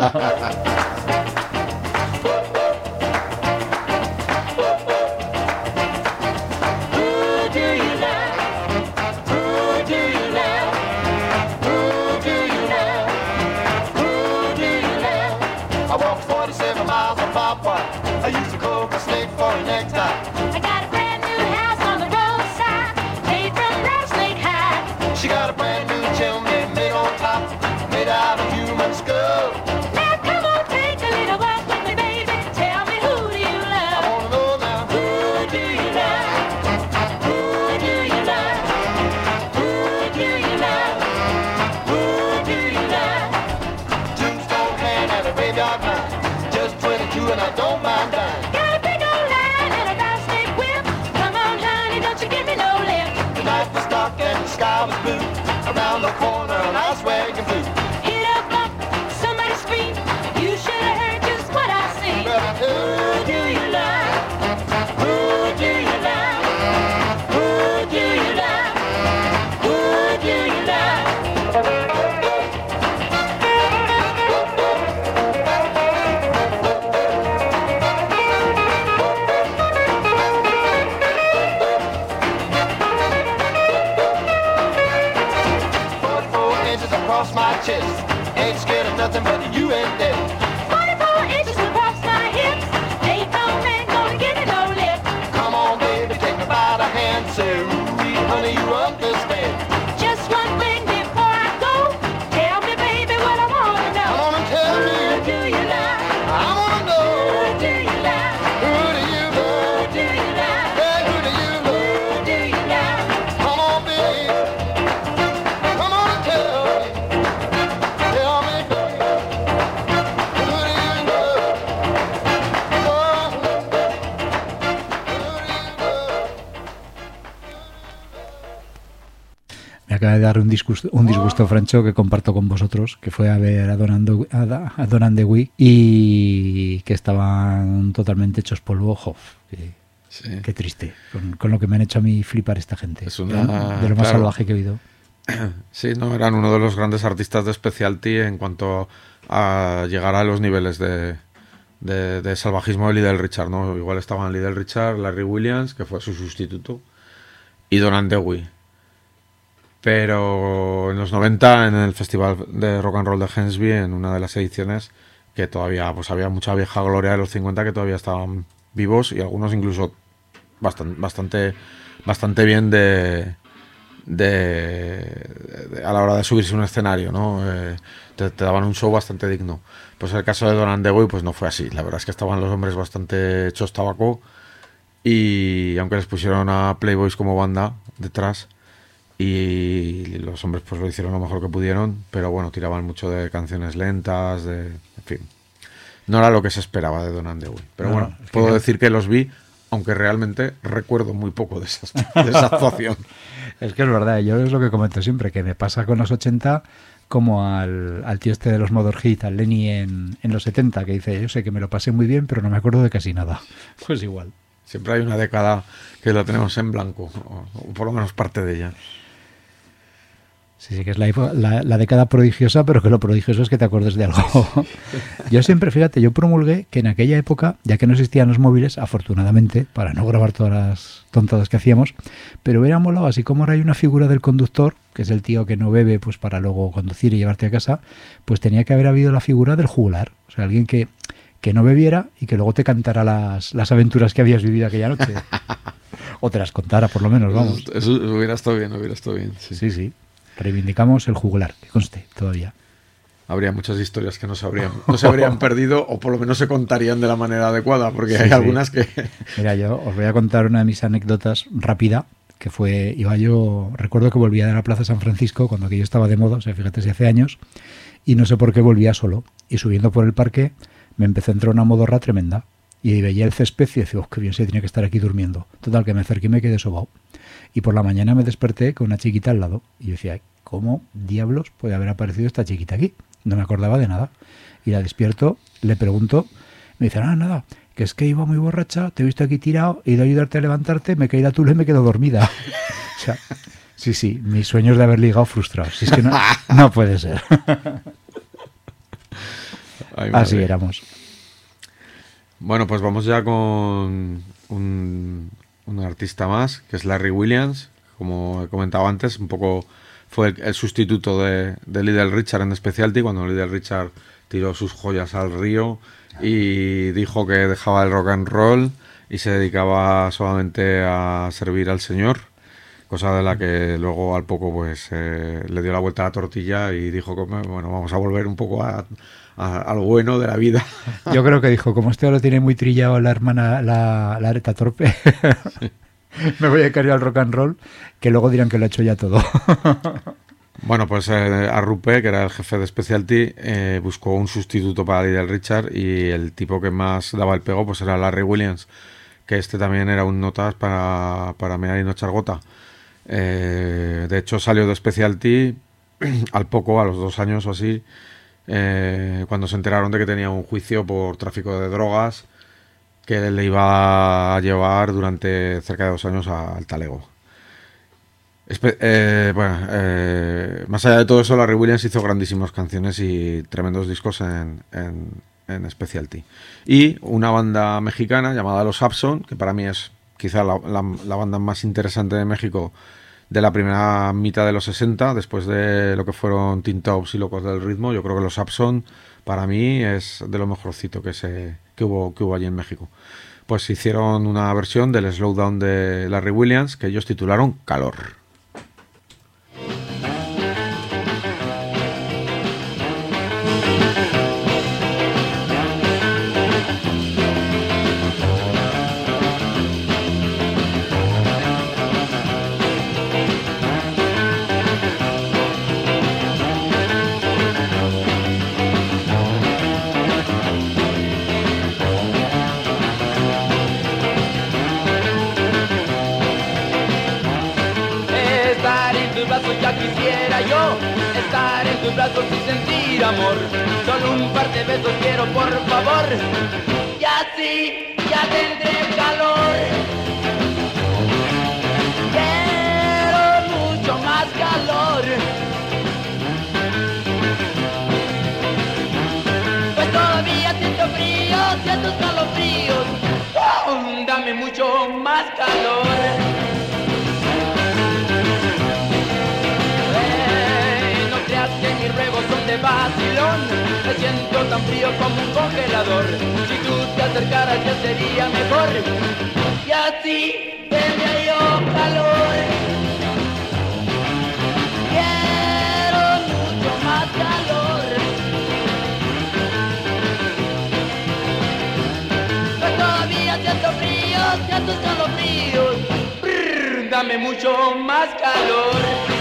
I walked forty-seven miles on barbed wire. I used a cobra snake for a necktie. I got a brand new house on the roadside, made from rattlesnake hide. She got a brand new chimney made on top, made out of human skull. Now come on, take a little walk with me, baby. Tell me, who do you I love? wanna know now. Who do you love? Who do you love? Who do you love? Who do you love? Tombstone hand and a graveyard mind. Just twenty-two and I don't mind dying. Got a big old line and a rattlesnake whip. Come on, honey, don't you give me no lip. The night was dark and the sky was blue. Around the corner an ice wagon flew. Hit a bump, somebody scream. You should have heard just what I seen. But I Who do. do you love? Who do you love? Who do you love? Who do you love? forty-four inches across my chest. Ain't scared of nothing but you and death. forty-four inches across my hips. Ain't no man gonna give me no lip. Come on, baby, take me by the hand. Say, ooh, honey, you understand. Just one thing before I go. Tell me, baby, what I wanna know. Come on and tell Who me. do you love? I wanna Who know. do you love? Who do you Who love? do you love? Hey, who do you Who love? do you love? Come on, baby. Come on and tell me. Tell me, baby. Who do you love? Oh, who do you love? Me acaba de dar un disgusto, un disgusto, Francho, que comparto con vosotros, que fue a ver a Don, Ando- a Da- a Don Andewey y que estaban totalmente hechos polvo. Jof, qué, Sí. qué triste, con, con lo que me han hecho a mí flipar esta gente. Es una- de lo más claro. salvaje que he oído. Sí, no, eran uno de los grandes artistas de specialty en cuanto a llegar a los niveles de, de, de salvajismo de Little Richard, ¿no? Igual estaban Little Richard, Larry Williams, que fue su sustituto, y Don Andewey. Pero en los noventa, en el Festival de Rock and Roll de Hensby, en una de las ediciones, que todavía pues había mucha vieja gloria de los cincuenta que todavía estaban vivos, y algunos incluso bastante, bastante, bastante bien de... De, de- a la hora de subirse a un escenario, ¿no? Eh, te, te daban un show bastante digno. Pues el caso de Don Andewey pues no fue así. La verdad es que estaban los hombres bastante hechos tabaco, y aunque les pusieron a Playboys como banda detrás, y los hombres pues lo hicieron lo mejor que pudieron, pero bueno, tiraban mucho de canciones lentas, de, en fin, no era lo que se esperaba de Don Andewey. Pero No, bueno, es que puedo ya- decir que los vi, aunque realmente recuerdo muy poco de esa, de esa actuación. Es que es verdad, yo es lo que comento siempre, que me pasa con los ochenta como al, al tío este de los Motorhead, al Lenny en, en los setenta, que dice, yo sé que me lo pasé muy bien, pero no me acuerdo de casi nada. Pues igual. Siempre hay una década que la tenemos en blanco, o, o por lo menos parte de ella. Sí, sí, que es la, la, la década prodigiosa, pero que lo prodigioso es que te acuerdes de algo. Yo siempre, fíjate, yo promulgué que en aquella época, ya que no existían los móviles, afortunadamente, para no grabar todas las tontadas que hacíamos, pero hubiera molado, así como ahora hay una figura del conductor, que es el tío que no bebe pues para luego conducir y llevarte a casa, pues tenía que haber habido la figura del jugular. O sea, alguien que, que no bebiera y que luego te cantara las, las aventuras que habías vivido aquella noche. O te las contara, por lo menos, vamos. Eso, eso hubiera estado bien, hubiera estado bien. Sí, sí. sí. Reivindicamos el jugular, que conste, todavía. Habría muchas historias que no se habrían, no se habrían perdido o por lo menos se contarían de la manera adecuada, porque sí, hay sí. algunas que... Mira, yo os voy a contar una de mis anécdotas rápida, que fue, iba yo, recuerdo que volvía de la Plaza San Francisco, cuando aquello estaba de moda, o sea, fíjate si hace años, y no sé por qué volvía solo, y subiendo por el parque me empezó a entrar una modorra tremenda, y veía el césped y decía, oh, qué bien se tenía que estar aquí durmiendo. Total, que me acerqué y me quedé sobao. Y por la mañana me desperté con una chiquita al lado, y yo decía, ¿cómo diablos puede haber aparecido esta chiquita aquí? No me acordaba de nada. Y la despierto, le pregunto, me dice, ah, nada, que es que iba muy borracha, te he visto aquí tirado, he ido a ayudarte a levantarte, me caí la tula y me quedo dormida. O sea, sí, sí, mis sueños de haber ligado frustrados. Si es que no, no puede ser. Ay, Así madre. éramos. Bueno, pues vamos ya con un, un artista más, que es Larry Williams. Como he comentado antes, un poco fue el, el sustituto de, de Little Richard en Specialty, cuando Little Richard tiró sus joyas al río y dijo que dejaba el rock and roll y se dedicaba solamente a servir al Señor, cosa de la que luego al poco pues eh, le dio la vuelta a la tortilla y dijo que bueno, vamos a volver un poco a, a, a lo bueno de la vida. Yo creo que dijo, como este lo tiene muy trillado la hermana, la, la Areta Torpe, sí. Me voy a cargar al rock and roll, que luego dirán que lo ha hecho ya todo. Bueno, pues eh, Arrupe, que era el jefe de Specialty, eh, buscó un sustituto para Little Richard y el tipo que más daba el pego pues era Larry Williams, que este también era un notas para, para mear y no echar gota. Eh, de hecho salió de Specialty al poco, a los dos años o así, eh, cuando se enteraron de que tenía un juicio por tráfico de drogas que le iba a llevar durante cerca de dos años a, al talego. Espe eh, bueno, eh, más allá de todo eso, Larry Williams hizo grandísimas canciones y tremendos discos en, en, en Specialty. Y una banda mexicana llamada Los Abson, que para mí es quizá la, la, la banda más interesante de México de la primera mitad de los sesenta, después de lo que fueron Tin Tops y Locos del Ritmo. Yo creo que Los Abson para mí es de lo mejorcito que, se, que, hubo, que hubo allí en México. Pues hicieron una versión del Slowdown de Larry Williams que ellos titularon Calor. Ya quisiera yo estar en tus brazos y sentir amor. Solo un par de besos quiero, por favor. Y así ya tendré calor. Quiero mucho más calor. Pues todavía siento frío, siento escalofríos. ¡Oh! Dame mucho más calor. Que mis ruegos son de vacilón. Me siento tan frío como un congelador. Si tú te acercaras ya sería mejor. Y así tendría yo calor. Quiero mucho más calor. Pues todavía siento frío, siento escalofríos. Brrr, dame mucho más calor.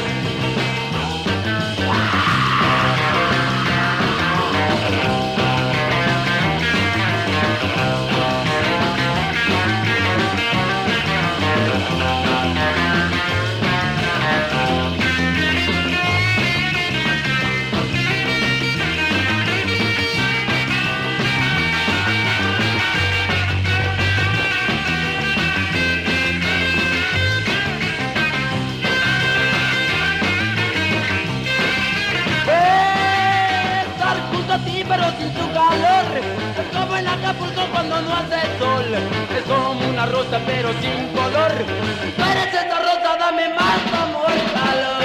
gusto a ti, pero sin tu calor. Es como en Acapulco cuando no hace sol. Es como una rosa, pero sin color. Tú eres esta rosa, dame más amor, calor.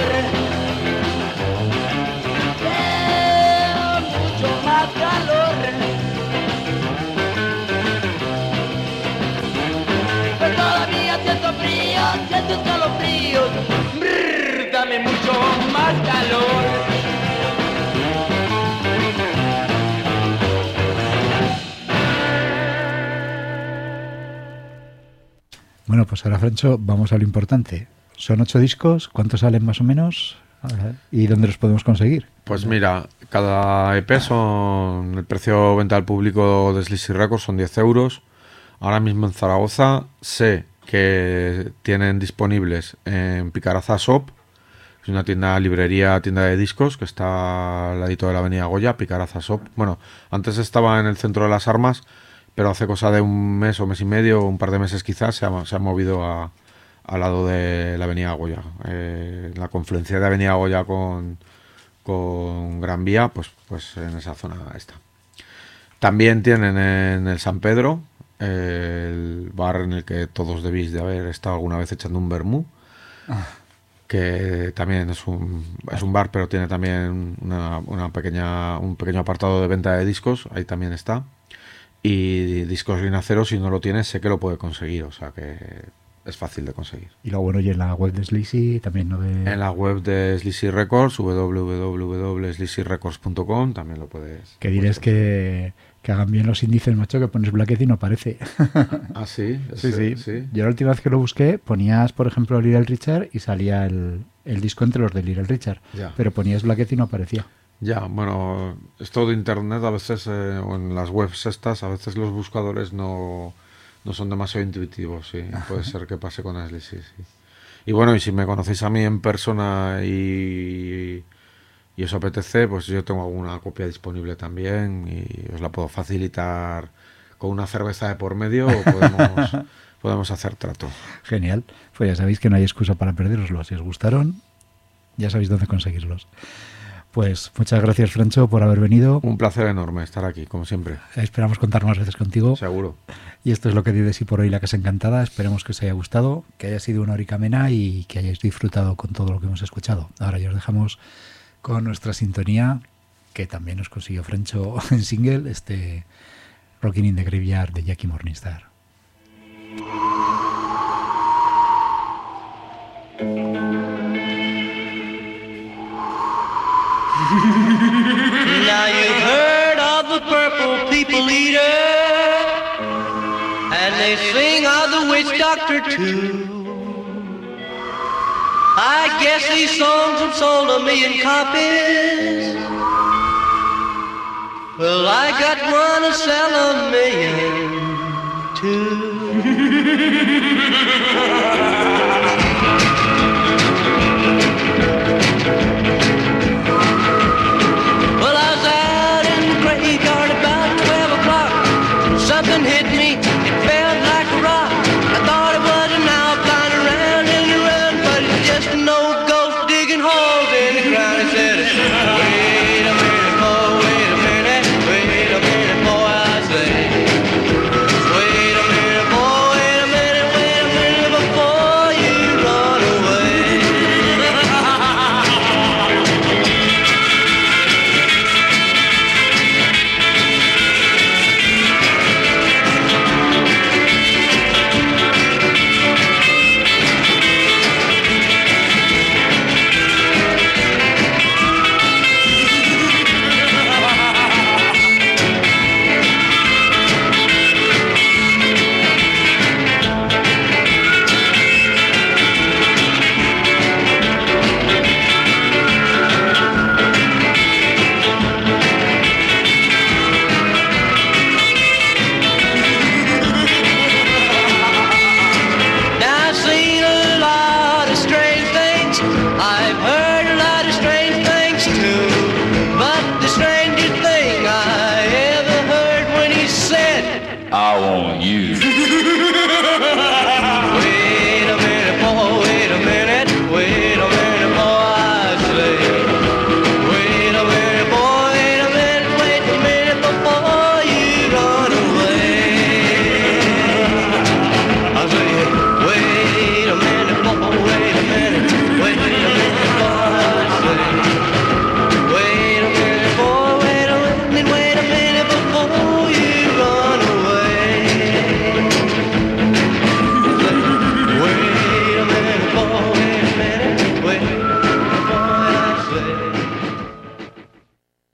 Eh, mucho más calor. Pero todavía siento frío, siento escalofríos. Brrr, dame mucho más calor. Bueno, pues ahora, Francho, vamos a lo importante. Son ocho discos, ¿cuántos salen más o menos? ¿Y dónde los podemos conseguir? Pues mira, cada E P son, el precio de venta al público de Sleazy Records son diez euros. Ahora mismo en Zaragoza sé que tienen disponibles en Picaraza Shop, es una tienda, librería, tienda de discos que está al ladito de la avenida Goya, Picaraza Shop. Bueno, antes estaba en el centro de las armas, pero hace cosa de un mes o mes y medio, un par de meses quizás, se ha, se ha movido a, al lado de la avenida Goya. Eh, en la confluencia de avenida Goya con, con Gran Vía, pues, pues en esa zona está. También tienen en el San Pedro, eh, el bar en el que todos debéis de haber estado alguna vez echando un vermú, ah. que también es un, es un bar, pero tiene también una, una pequeña, un pequeño apartado de venta de discos, ahí también está. Y Discos Linacero, si no lo tienes, sé que lo puede conseguir, o sea que es fácil de conseguir. Y luego, bueno, y en la web de Sleazy también, ¿no? De... En la web de Sleazy Records, w w w punto sleazy records punto com, también lo puedes... Que dirás que, que hagan bien los índices, macho, que pones Blackheath y no aparece. Ah, sí, sí, sí, sí. Yo la última vez que lo busqué, ponías, por ejemplo, Little Richard y salía el, el disco entre los de Little Richard. Ya. Pero ponías Blackheath y no aparecía. Ya, bueno, esto de internet a veces, eh, o en las webs estas, a veces los buscadores no, no son demasiado intuitivos, sí, puede ser que pase con Ashley, sí, sí. Y bueno, y si me conocéis a mí en persona y, y os apetece, pues yo tengo alguna copia disponible también y os la puedo facilitar con una cerveza de por medio o podemos, podemos hacer trato. Genial, pues ya sabéis que no hay excusa para perderoslos, si os gustaron, ya sabéis dónde conseguirlos. Pues muchas gracias, Francho, por haber venido. Un placer enorme estar aquí, como siempre. Esperamos contar más veces contigo. Seguro. Y esto es lo que di de sí por hoy La Casa Encantada. Esperemos que os haya gustado, que haya sido una horica amena y que hayáis disfrutado con todo lo que hemos escuchado. Ahora ya os dejamos con nuestra sintonía, que también nos consiguió Francho en single, este Rockin' in the Graveyard de Jackie Morningstar. Now you've heard of the Purple People Eater, and they sing of the witch doctor too. I guess these songs have sold a million copies. Well, I got one to sell a million too.